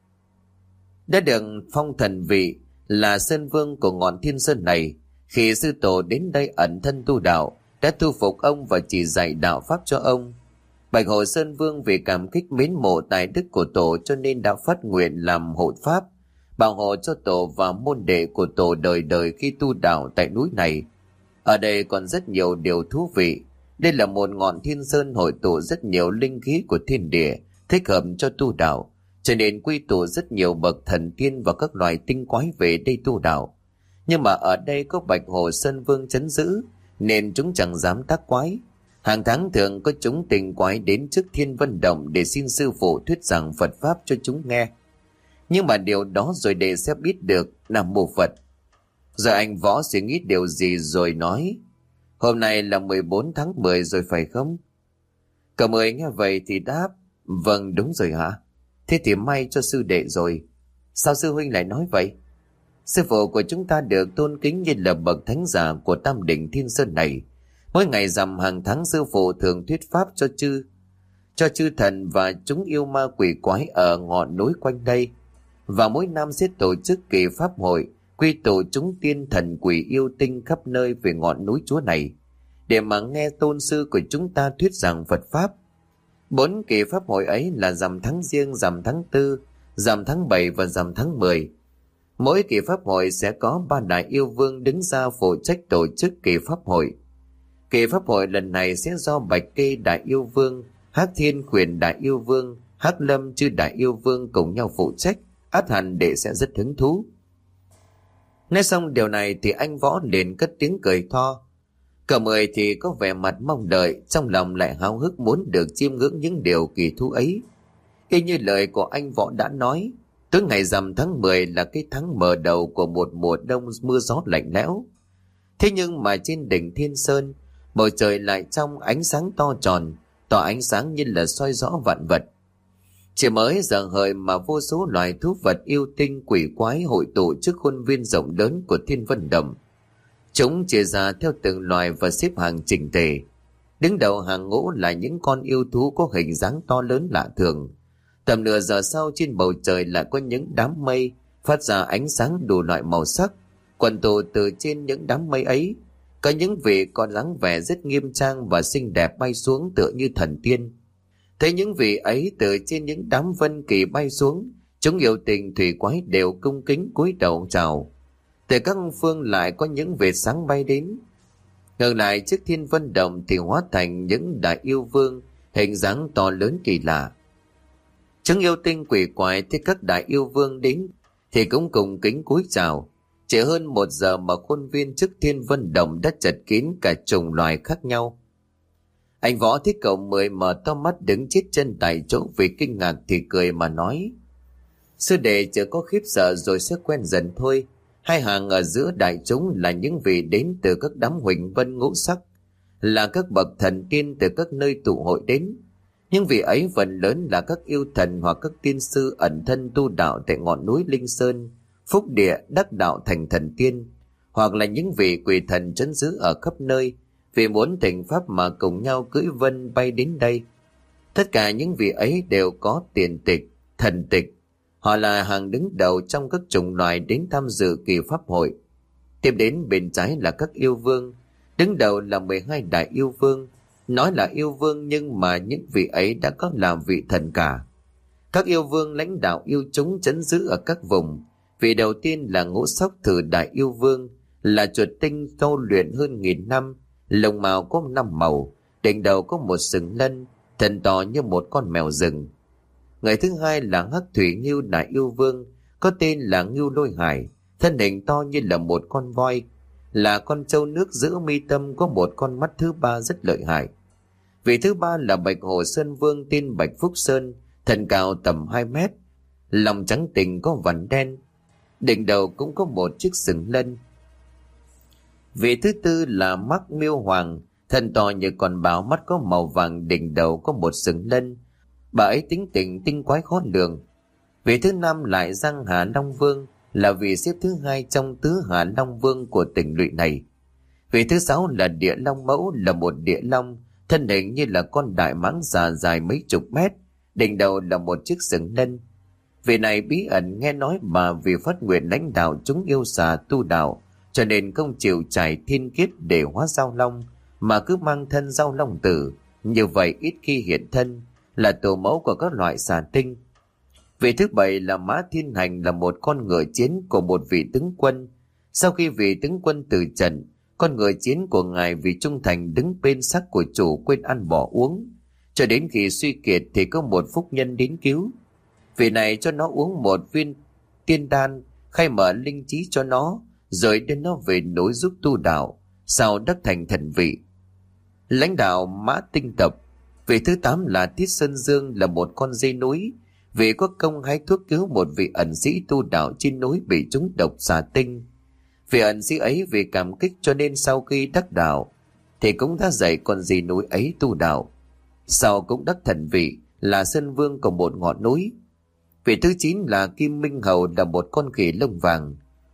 đã được phong thần vị là sơn vương của ngọn thiên sơn này. Khi sư tổ đến đây ẩn thân tu đạo, đã thu phục ông và chỉ dạy đạo pháp cho ông. Bạch Hổ Sơn Vương vì cảm kích mến mộ tài đức của tổ cho nên đã phát nguyện làm hộ pháp, bảo hộ cho tổ và môn đệ của tổ đời đời khi tu đạo tại núi này. Ở đây còn rất nhiều điều thú vị. Đây là một ngọn thiên sơn hội tụ rất nhiều linh khí của thiên địa, thích hợp cho tu đạo, cho nên quy tụ rất nhiều bậc thần tiên và các loài tinh quái về đây tu đạo. Nhưng mà ở đây có Bạch Hổ Sơn Vương trấn giữ, nên chúng chẳng dám tác quái. Hàng tháng thường có chúng tinh quái đến trước Thiên Vân Động để xin sư phụ thuyết giảng Phật Pháp cho chúng nghe. Nhưng mà điều đó rồi đệ sẽ biết được Nam Mô Phật. Rồi anh Võ suy nghĩ điều gì rồi nói: Hôm nay là 14 tháng 10 rồi phải không? Cả mười nghe vậy thì đáp: Vâng đúng rồi hả? Thế thì may cho sư đệ rồi. Sao sư huynh lại nói vậy? Sư phụ của chúng ta được tôn kính như là bậc thánh giả của Tam Đỉnh Thiên Sơn này. Mỗi ngày rằm hàng tháng sư phụ thường thuyết pháp cho chư thần và chúng yêu ma quỷ quái ở ngọn núi quanh đây. Và mỗi năm sẽ tổ chức kỳ pháp hội, quy tụ chúng tiên thần quỷ yêu tinh khắp nơi về ngọn núi Chúa này, để mà nghe tôn sư của chúng ta thuyết giảng Phật Pháp. 4 kỳ pháp hội ấy là rằm tháng Giêng, rằm tháng 4, rằm tháng 7 và rằm tháng 10. Mỗi kỳ pháp hội sẽ có 3 đại yêu vương đứng ra phụ trách tổ chức kỳ pháp hội. Kỳ pháp hội lần này sẽ do Bạch Kê Đại Yêu Vương, Hắc Thiên Quyền Đại Yêu Vương, Hắc Lâm Chư Đại Yêu Vương cùng nhau phụ trách. Át hẳn đệ sẽ rất hứng thú. Nói xong điều này thì anh Võ liền cất tiếng cười to. Cả mười thì có vẻ mặt mong đợi, trong lòng lại háo hức muốn được chiêm ngưỡng những điều kỳ thú ấy. Y như lời của anh Võ đã nói, tối ngày rằm tháng 10 là cái tháng mở đầu của một mùa đông mưa gió lạnh lẽo. Thế nhưng mà trên đỉnh Thiên Sơn, bầu trời lại trong ánh sáng to tròn, tỏ ánh sáng như là soi rõ vạn vật. Chỉ mới giờ hợi mà vô số loài thú vật yêu tinh quỷ quái hội tụ trước khuôn viên rộng lớn của Thiên Vân Động. Chúng chia ra theo từng loài và xếp hàng chỉnh tề. Đứng đầu hàng ngũ là những con yêu thú có hình dáng to lớn lạ thường. Tầm nửa giờ sau, trên bầu trời lại có những đám mây phát ra ánh sáng đủ loại màu sắc. Quần tụ từ trên những đám mây ấy, có những vị còn dáng vẻ rất nghiêm trang và xinh đẹp bay xuống tựa như thần tiên. Thấy những vị ấy từ trên những đám vân kỳ bay xuống, chúng yêu tình thủy quái đều cung kính cúi đầu chào. Từ các phương lại có những vệt sáng bay đến. Ngược lại trước Thiên Vân Động thì hóa thành những đại yêu vương hình dáng to lớn kỳ lạ. Chúng yêu tinh quỷ quái thấy các đại yêu vương đến thì cũng cùng kính cúi chào. Chỉ hơn 1 giờ mà khuôn viên trước Thiên Vân Động đã chật kín cả chủng loài khác nhau. Anh Võ thấy cậu Mười mở to mắt đứng chết chân tại chỗ vì kinh ngạc thì cười mà nói: Sư đệ chỉ có khiếp sợ rồi sẽ quen dần thôi. Hai hàng ở giữa đại chúng là những vị đến từ các đám huỳnh vân ngũ sắc, là các bậc thần tiên từ các nơi tụ hội đến. Những vị ấy phần lớn là các yêu thần hoặc các tiên sư ẩn thân tu đạo tại ngọn núi Linh Sơn, Phúc Địa đắc đạo thành thần tiên, hoặc là những vị quỷ thần trấn giữ ở khắp nơi vì muốn thỉnh pháp mà cùng nhau cưỡi vân bay đến đây. Tất cả những vị ấy đều có tiền tịch, thần tịch. Họ là hàng đứng đầu trong các chủng loài đến tham dự kỳ pháp hội. Tiếp đến bên trái là các yêu vương. Đứng đầu là 12 đại yêu vương. Nói là yêu vương nhưng mà những vị ấy đã có làm vị thần cả. Các yêu vương lãnh đạo yêu chúng trấn giữ ở các vùng. Vị đầu tiên là Ngũ Sóc Thử Đại Yêu Vương, là chuột tinh tu luyện hơn 1000 năm, lông màu có 5 màu, đỉnh đầu có một sừng lân, thân to như một con mèo rừng. Người thứ hai là Hắc Thủy Ngưu Đại Yêu Vương, có tên là Ngưu Lôi Hải, thân hình to như là một con voi, là con trâu nước giữa mi tâm có một con mắt thứ ba rất lợi hại. Vị thứ ba là Bạch Hồ Sơn Vương tên Bạch Phúc Sơn, thân cao tầm 2 mét, lòng trắng tinh có vằn đen, đỉnh đầu cũng có một chiếc sừng lân. Vị thứ tư là Mắc Miêu Hoàng, thân to như con báo, mắt có màu vàng, đỉnh đầu có một sừng lân. Bà ấy tính tình tinh quái khó lường. Vị thứ năm lại Giang Hà Long Vương, là vị xếp thứ hai trong tứ Hà Long Vương của tỉnh lỵ này. Vị thứ sáu là Địa Long Mẫu, là một địa long, thân hình như là con đại mãng già dài mấy chục mét, đỉnh đầu là một chiếc sừng lân. Vị này bí ẩn nghe nói bà vì phát nguyện lãnh đạo chúng yêu xà tu đạo, cho nên không chịu trải thiên kiếp để hóa giao long, mà cứ mang thân giao long tử, như vậy ít khi hiện thân, là tổ mẫu của các loại xà tinh. Vị thứ bảy là Mã Thiên Hành, là một con ngựa chiến của một vị tướng quân. Sau khi vị tướng quân từ trần, con ngựa chiến của ngài vì trung thành đứng bên xác của chủ quên ăn bỏ uống, cho đến khi suy kiệt thì có một phúc nhân đến cứu. Vị này cho nó uống một viên tiên đan, khai mở linh trí cho nó, rồi đưa nó về núi giúp tu đạo, sau đắc thành thần vị. Lãnh đạo Mã Tinh Tập. Vị thứ 8 là Tiết Sơn Dương, là một con dê núi, vì có công hái thuốc cứu một vị ẩn sĩ tu đạo trên núi bị trúng độc xà tinh. Vị ẩn sĩ ấy vì cảm kích cho nên sau khi đắc đạo thì cũng đã dạy con dê núi ấy tu đạo, sau cũng đắc thần vị, là Sơn Vương của một ngọn núi. Vị thứ 9 là Kim Minh Hầu, là một con khỉ lông vàng,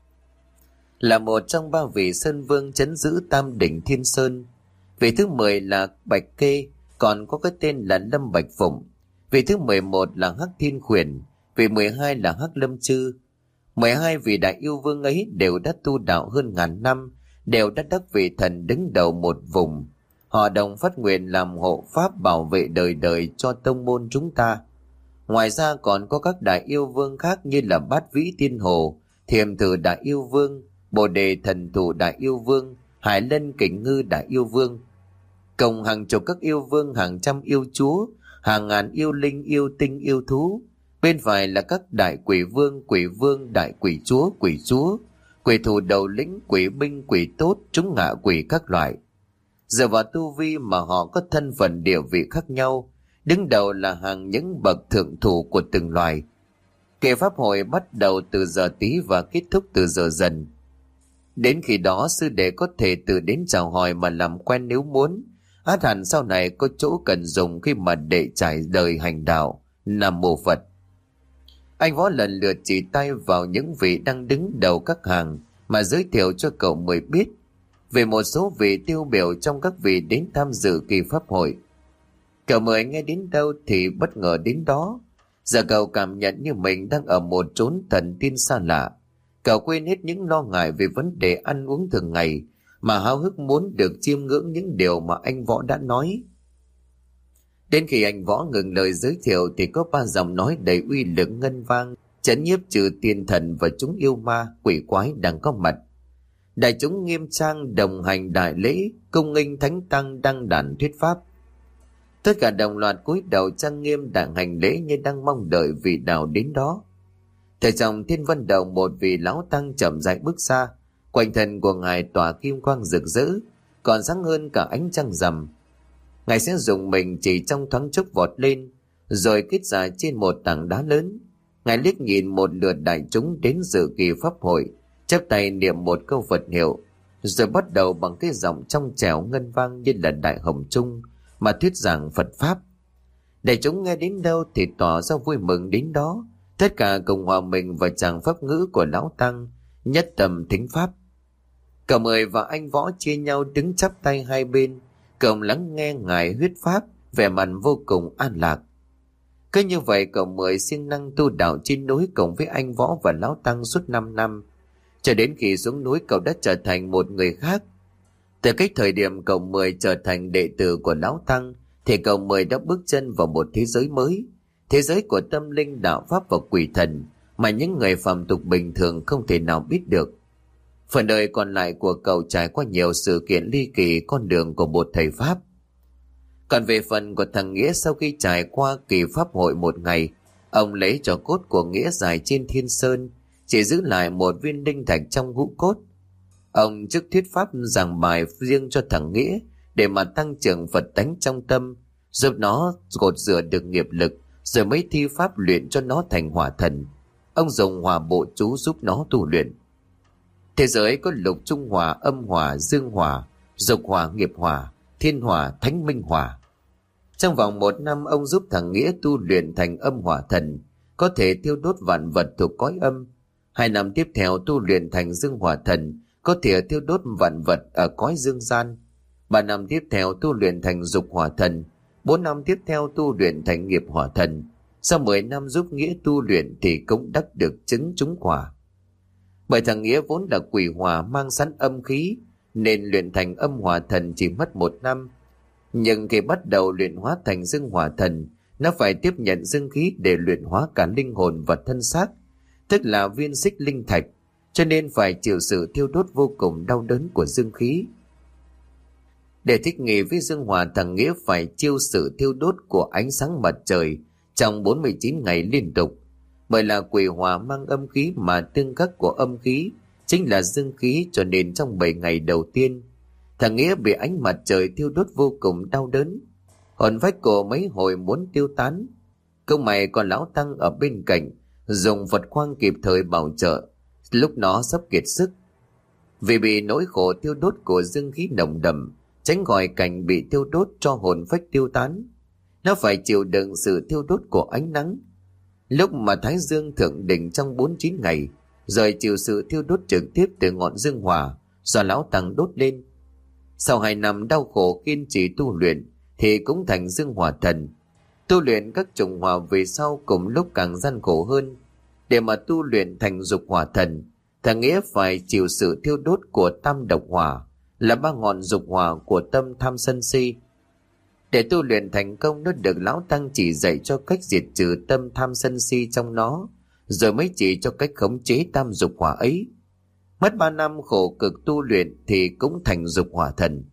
là một trong 3 vị Sơn Vương trấn giữ Tam Đỉnh Thiên Sơn. Vị thứ 10 là Bạch Kê, còn có cái tên là Lâm Bạch Phụng. Vị thứ 11 là Hắc Thiên Khuyển. Vị 12 là Hắc Lâm Chư. 12 vị đại yêu vương ấy đều đã tu đạo hơn ngàn năm, đều đã đắc vị thần đứng đầu một vùng. Họ đồng phát nguyện làm hộ pháp bảo vệ đời đời cho tông môn chúng ta. Ngoài ra còn có các đại yêu vương khác như là Bát Vĩ Tiên Hồ, Thiềm Thử Đại Yêu Vương, Bồ Đề Thần Thủ Đại Yêu Vương, Hải Lân Kình Ngư Đại Yêu Vương. Cộng hàng chục các yêu vương, hàng trăm yêu chúa, hàng ngàn yêu linh, yêu tinh, yêu thú. Bên phải là các đại quỷ vương, đại quỷ chúa, quỷ thủ đầu lĩnh, quỷ binh, quỷ tốt, chúng ngạ quỷ các loại. Dựa vào tu vi mà họ có thân phận địa vị khác nhau, đứng đầu là hàng những bậc thượng thủ của từng loài. Kỳ pháp hội bắt đầu từ giờ Tý và kết thúc từ giờ Dần. Đến khi đó sư đệ có thể tự đến chào hỏi mà làm quen nếu muốn. Át hẳn sau này có chỗ cần dùng khi mà đệ trải đời hành đạo. Nam Mô Phật. Anh Võ lần lượt chỉ tay vào những vị đang đứng đầu các hàng mà giới thiệu cho cậu Mười biết về một số vị tiêu biểu trong các vị đến tham dự kỳ pháp hội. Cậu Mười nghe đến đâu thì bất ngờ đến đó. Giờ cậu cảm nhận như mình đang ở một chốn thần tiên xa lạ. Cậu quên hết những lo ngại về vấn đề ăn uống thường ngày, mà háo hức muốn được chiêm ngưỡng những điều mà anh Võ đã nói. Đến khi anh Võ ngừng lời giới thiệu thì có 3 dòng nói đầy uy lực ngân vang, trấn nhiếp trừ tiên thần và chúng yêu ma, quỷ quái đang có mặt. Đại chúng nghiêm trang đồng hành đại lễ, cung nghênh thánh tăng đăng đàn thuyết pháp. Tất cả đồng loạt cúi đầu trang nghiêm đặng hành lễ như đang mong đợi vị nào đến đó. Thời trong thiên vân đầu một vị lão tăng chậm rãi bước ra, quanh thân của ngài tỏa kim quang rực rỡ, còn sáng hơn cả ánh trăng rằm. Ngài sẽ dùng mình chỉ trong thoáng chốc vọt lên, rồi kết ra trên một tảng đá lớn. Ngài liếc nhìn một lượt đại chúng đến dự kỳ pháp hội, chắp tay niệm một câu Phật hiệu, rồi bắt đầu bằng cái giọng trong trẻo ngân vang như là đại hồng trung mà thuyết giảng Phật pháp. Đại chúng nghe đến đâu thì tỏ ra vui mừng đến đó, tất cả cùng hòa mình vào tràng pháp ngữ của lão tăng, nhất tâm thính pháp. Cậu Mười và anh Võ chia nhau đứng chắp tay hai bên, cùng lắng nghe ngài huyết pháp, vẻ mặt vô cùng an lạc. Cứ như vậy cậu Mười siêng năng tu đạo trên núi cùng với anh Võ và lão tăng suốt 5 năm, cho đến khi xuống núi cậu đã trở thành một người khác. Từ cái thời điểm cậu Mười trở thành đệ tử của lão tăng thì cậu Mười đã bước chân vào một thế giới mới, thế giới của tâm linh, đạo pháp và quỷ thần mà những người phàm tục bình thường không thể nào biết được. Phần đời còn lại của cậu trải qua nhiều sự kiện ly kỳ con đường của một thầy pháp. Còn về phần của thằng Nghĩa, sau khi trải qua kỳ pháp hội một ngày, ông lấy trò cốt của Nghĩa dài trên thiên sơn, chỉ giữ lại một viên linh thạch trong hũ cốt. Ông trước thuyết pháp giảng bài riêng cho thằng Nghĩa để mà tăng trưởng Phật tánh trong tâm, giúp nó gột rửa được nghiệp lực, rồi mới thi pháp luyện cho nó thành hỏa thần. Ông dùng hỏa bộ chú giúp nó tu luyện. Thế giới có lục trung hỏa, âm hỏa, dương hỏa, dục hỏa, nghiệp hỏa, thiên hỏa, thánh minh hỏa. Trong vòng 1 năm, ông giúp thằng Nghĩa tu luyện thành âm hỏa thần, có thể thiêu đốt vạn vật thuộc cõi âm. 2 năm tiếp theo tu luyện thành dương hỏa thần, có thể thiêu đốt vạn vật ở cõi dương gian. 3 năm tiếp theo tu luyện thành dục hỏa thần. 4 năm tiếp theo tu luyện thành nghiệp hỏa thần. Sau 10 năm giúp Nghĩa tu luyện thì cũng đắc được chứng trúng quả. Bởi thằng Nghĩa vốn là quỷ hỏa mang sẵn âm khí, nên luyện thành âm hỏa thần chỉ mất 1 năm. Nhưng khi bắt đầu luyện hóa thành dương hỏa thần, nó phải tiếp nhận dương khí để luyện hóa cả linh hồn và thân xác, tức là viên xích linh thạch, cho nên phải chịu sự thiêu đốt vô cùng đau đớn của dương khí. Để thích nghi với dương hỏa, thằng Nghĩa phải chịu sự thiêu đốt của ánh sáng mặt trời trong 49 ngày liên tục. Bởi là quỷ hỏa mang âm khí mà tương khắc của âm khí chính là dương khí, cho nên trong 7 ngày đầu tiên, thằng Nghĩa bị ánh mặt trời thiêu đốt vô cùng đau đớn. Hồn phách của mấy hồi muốn tiêu tán. Công mày còn lão tăng ở bên cạnh dùng Phật khoang kịp thời bảo trợ lúc nó sắp kiệt sức. Vì bị nỗi khổ thiêu đốt của dương khí nồng đậm, tránh khỏi cảnh bị thiêu đốt cho hồn phách tiêu tán, nó phải chịu đựng sự thiêu đốt của ánh nắng. Lúc mà thái dương thượng đỉnh trong 49 ngày, rồi chịu sự thiêu đốt trực tiếp từ ngọn dương hỏa do lão tăng đốt lên. Sau 2 năm đau khổ kiên trì tu luyện thì cũng thành dương hỏa thần. Tu luyện các chủng hỏa về sau cùng lúc càng gian khổ hơn. Để mà tu luyện thành dục hỏa thần, thằng Nghĩa phải chịu sự thiêu đốt của tam độc hỏa, là 3 ngọn dục hỏa của tâm tham sân si. Để tu luyện thành công, nó được lão tăng chỉ dạy cho cách diệt trừ tâm tham sân si trong nó, rồi mới chỉ cho cách khống chế tam dục hỏa ấy. Mất 3 năm khổ cực tu luyện thì cũng thành dục hỏa thần.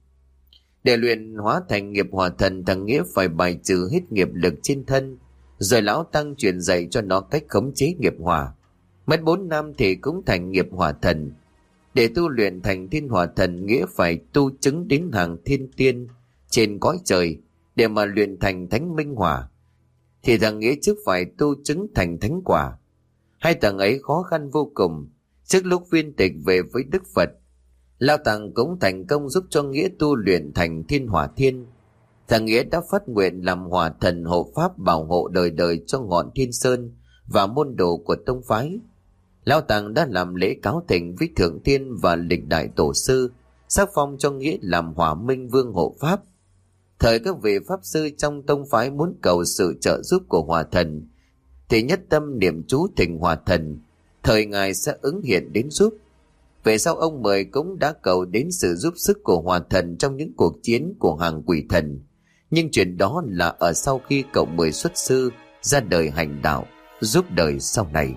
Để luyện hóa thành nghiệp hỏa thần, thằng Nghĩa phải bài trừ hết nghiệp lực trên thân, rồi lão tăng truyền dạy cho nó cách khống chế nghiệp hỏa. Mất 4 năm thì cũng thành nghiệp hỏa thần. Để tu luyện thành thiên hỏa thần, Nghĩa phải tu chứng đến hàng thiên tiên trên cõi trời. Để mà luyện thành thánh minh hỏa thì thằng Nghĩa trước phải tu chứng thành thánh quả. 2 thằng ấy khó khăn vô cùng. Trước lúc viên tịch về với Đức Phật, lão tăng cũng thành công giúp cho Nghĩa tu luyện thành thiên hỏa thiên. Thằng Nghĩa đã phát nguyện làm hỏa thần hộ pháp bảo hộ đời đời cho ngọn Thiên Sơn và môn đồ của tông phái. Lão tăng đã làm lễ cáo thỉnh với thượng tiên và lịch đại tổ sư, sắc phong cho Nghĩa làm hỏa minh vương hộ pháp. Thời các vị pháp sư trong tông phái muốn cầu sự trợ giúp của hỏa thần thì nhất tâm niệm chú thỉnh hỏa thần, thời ngài sẽ ứng hiện đến giúp. Về sau ông Mười cũng đã cầu đến sự giúp sức của hỏa thần trong những cuộc chiến của hàng quỷ thần, nhưng chuyện đó là ở sau khi cậu Mười xuất sư ra đời hành đạo giúp đời sau này.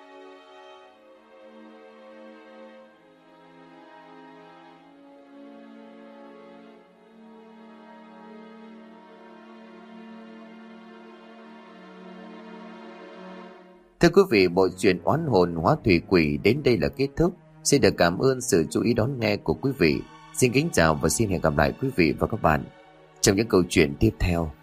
Thưa quý vị, bộ truyện Oán hồn hóa thủy quỷ đến đây là kết thúc. Xin được cảm ơn sự chú ý đón nghe của quý vị. Xin kính chào và xin hẹn gặp lại quý vị và các bạn trong những câu chuyện tiếp theo.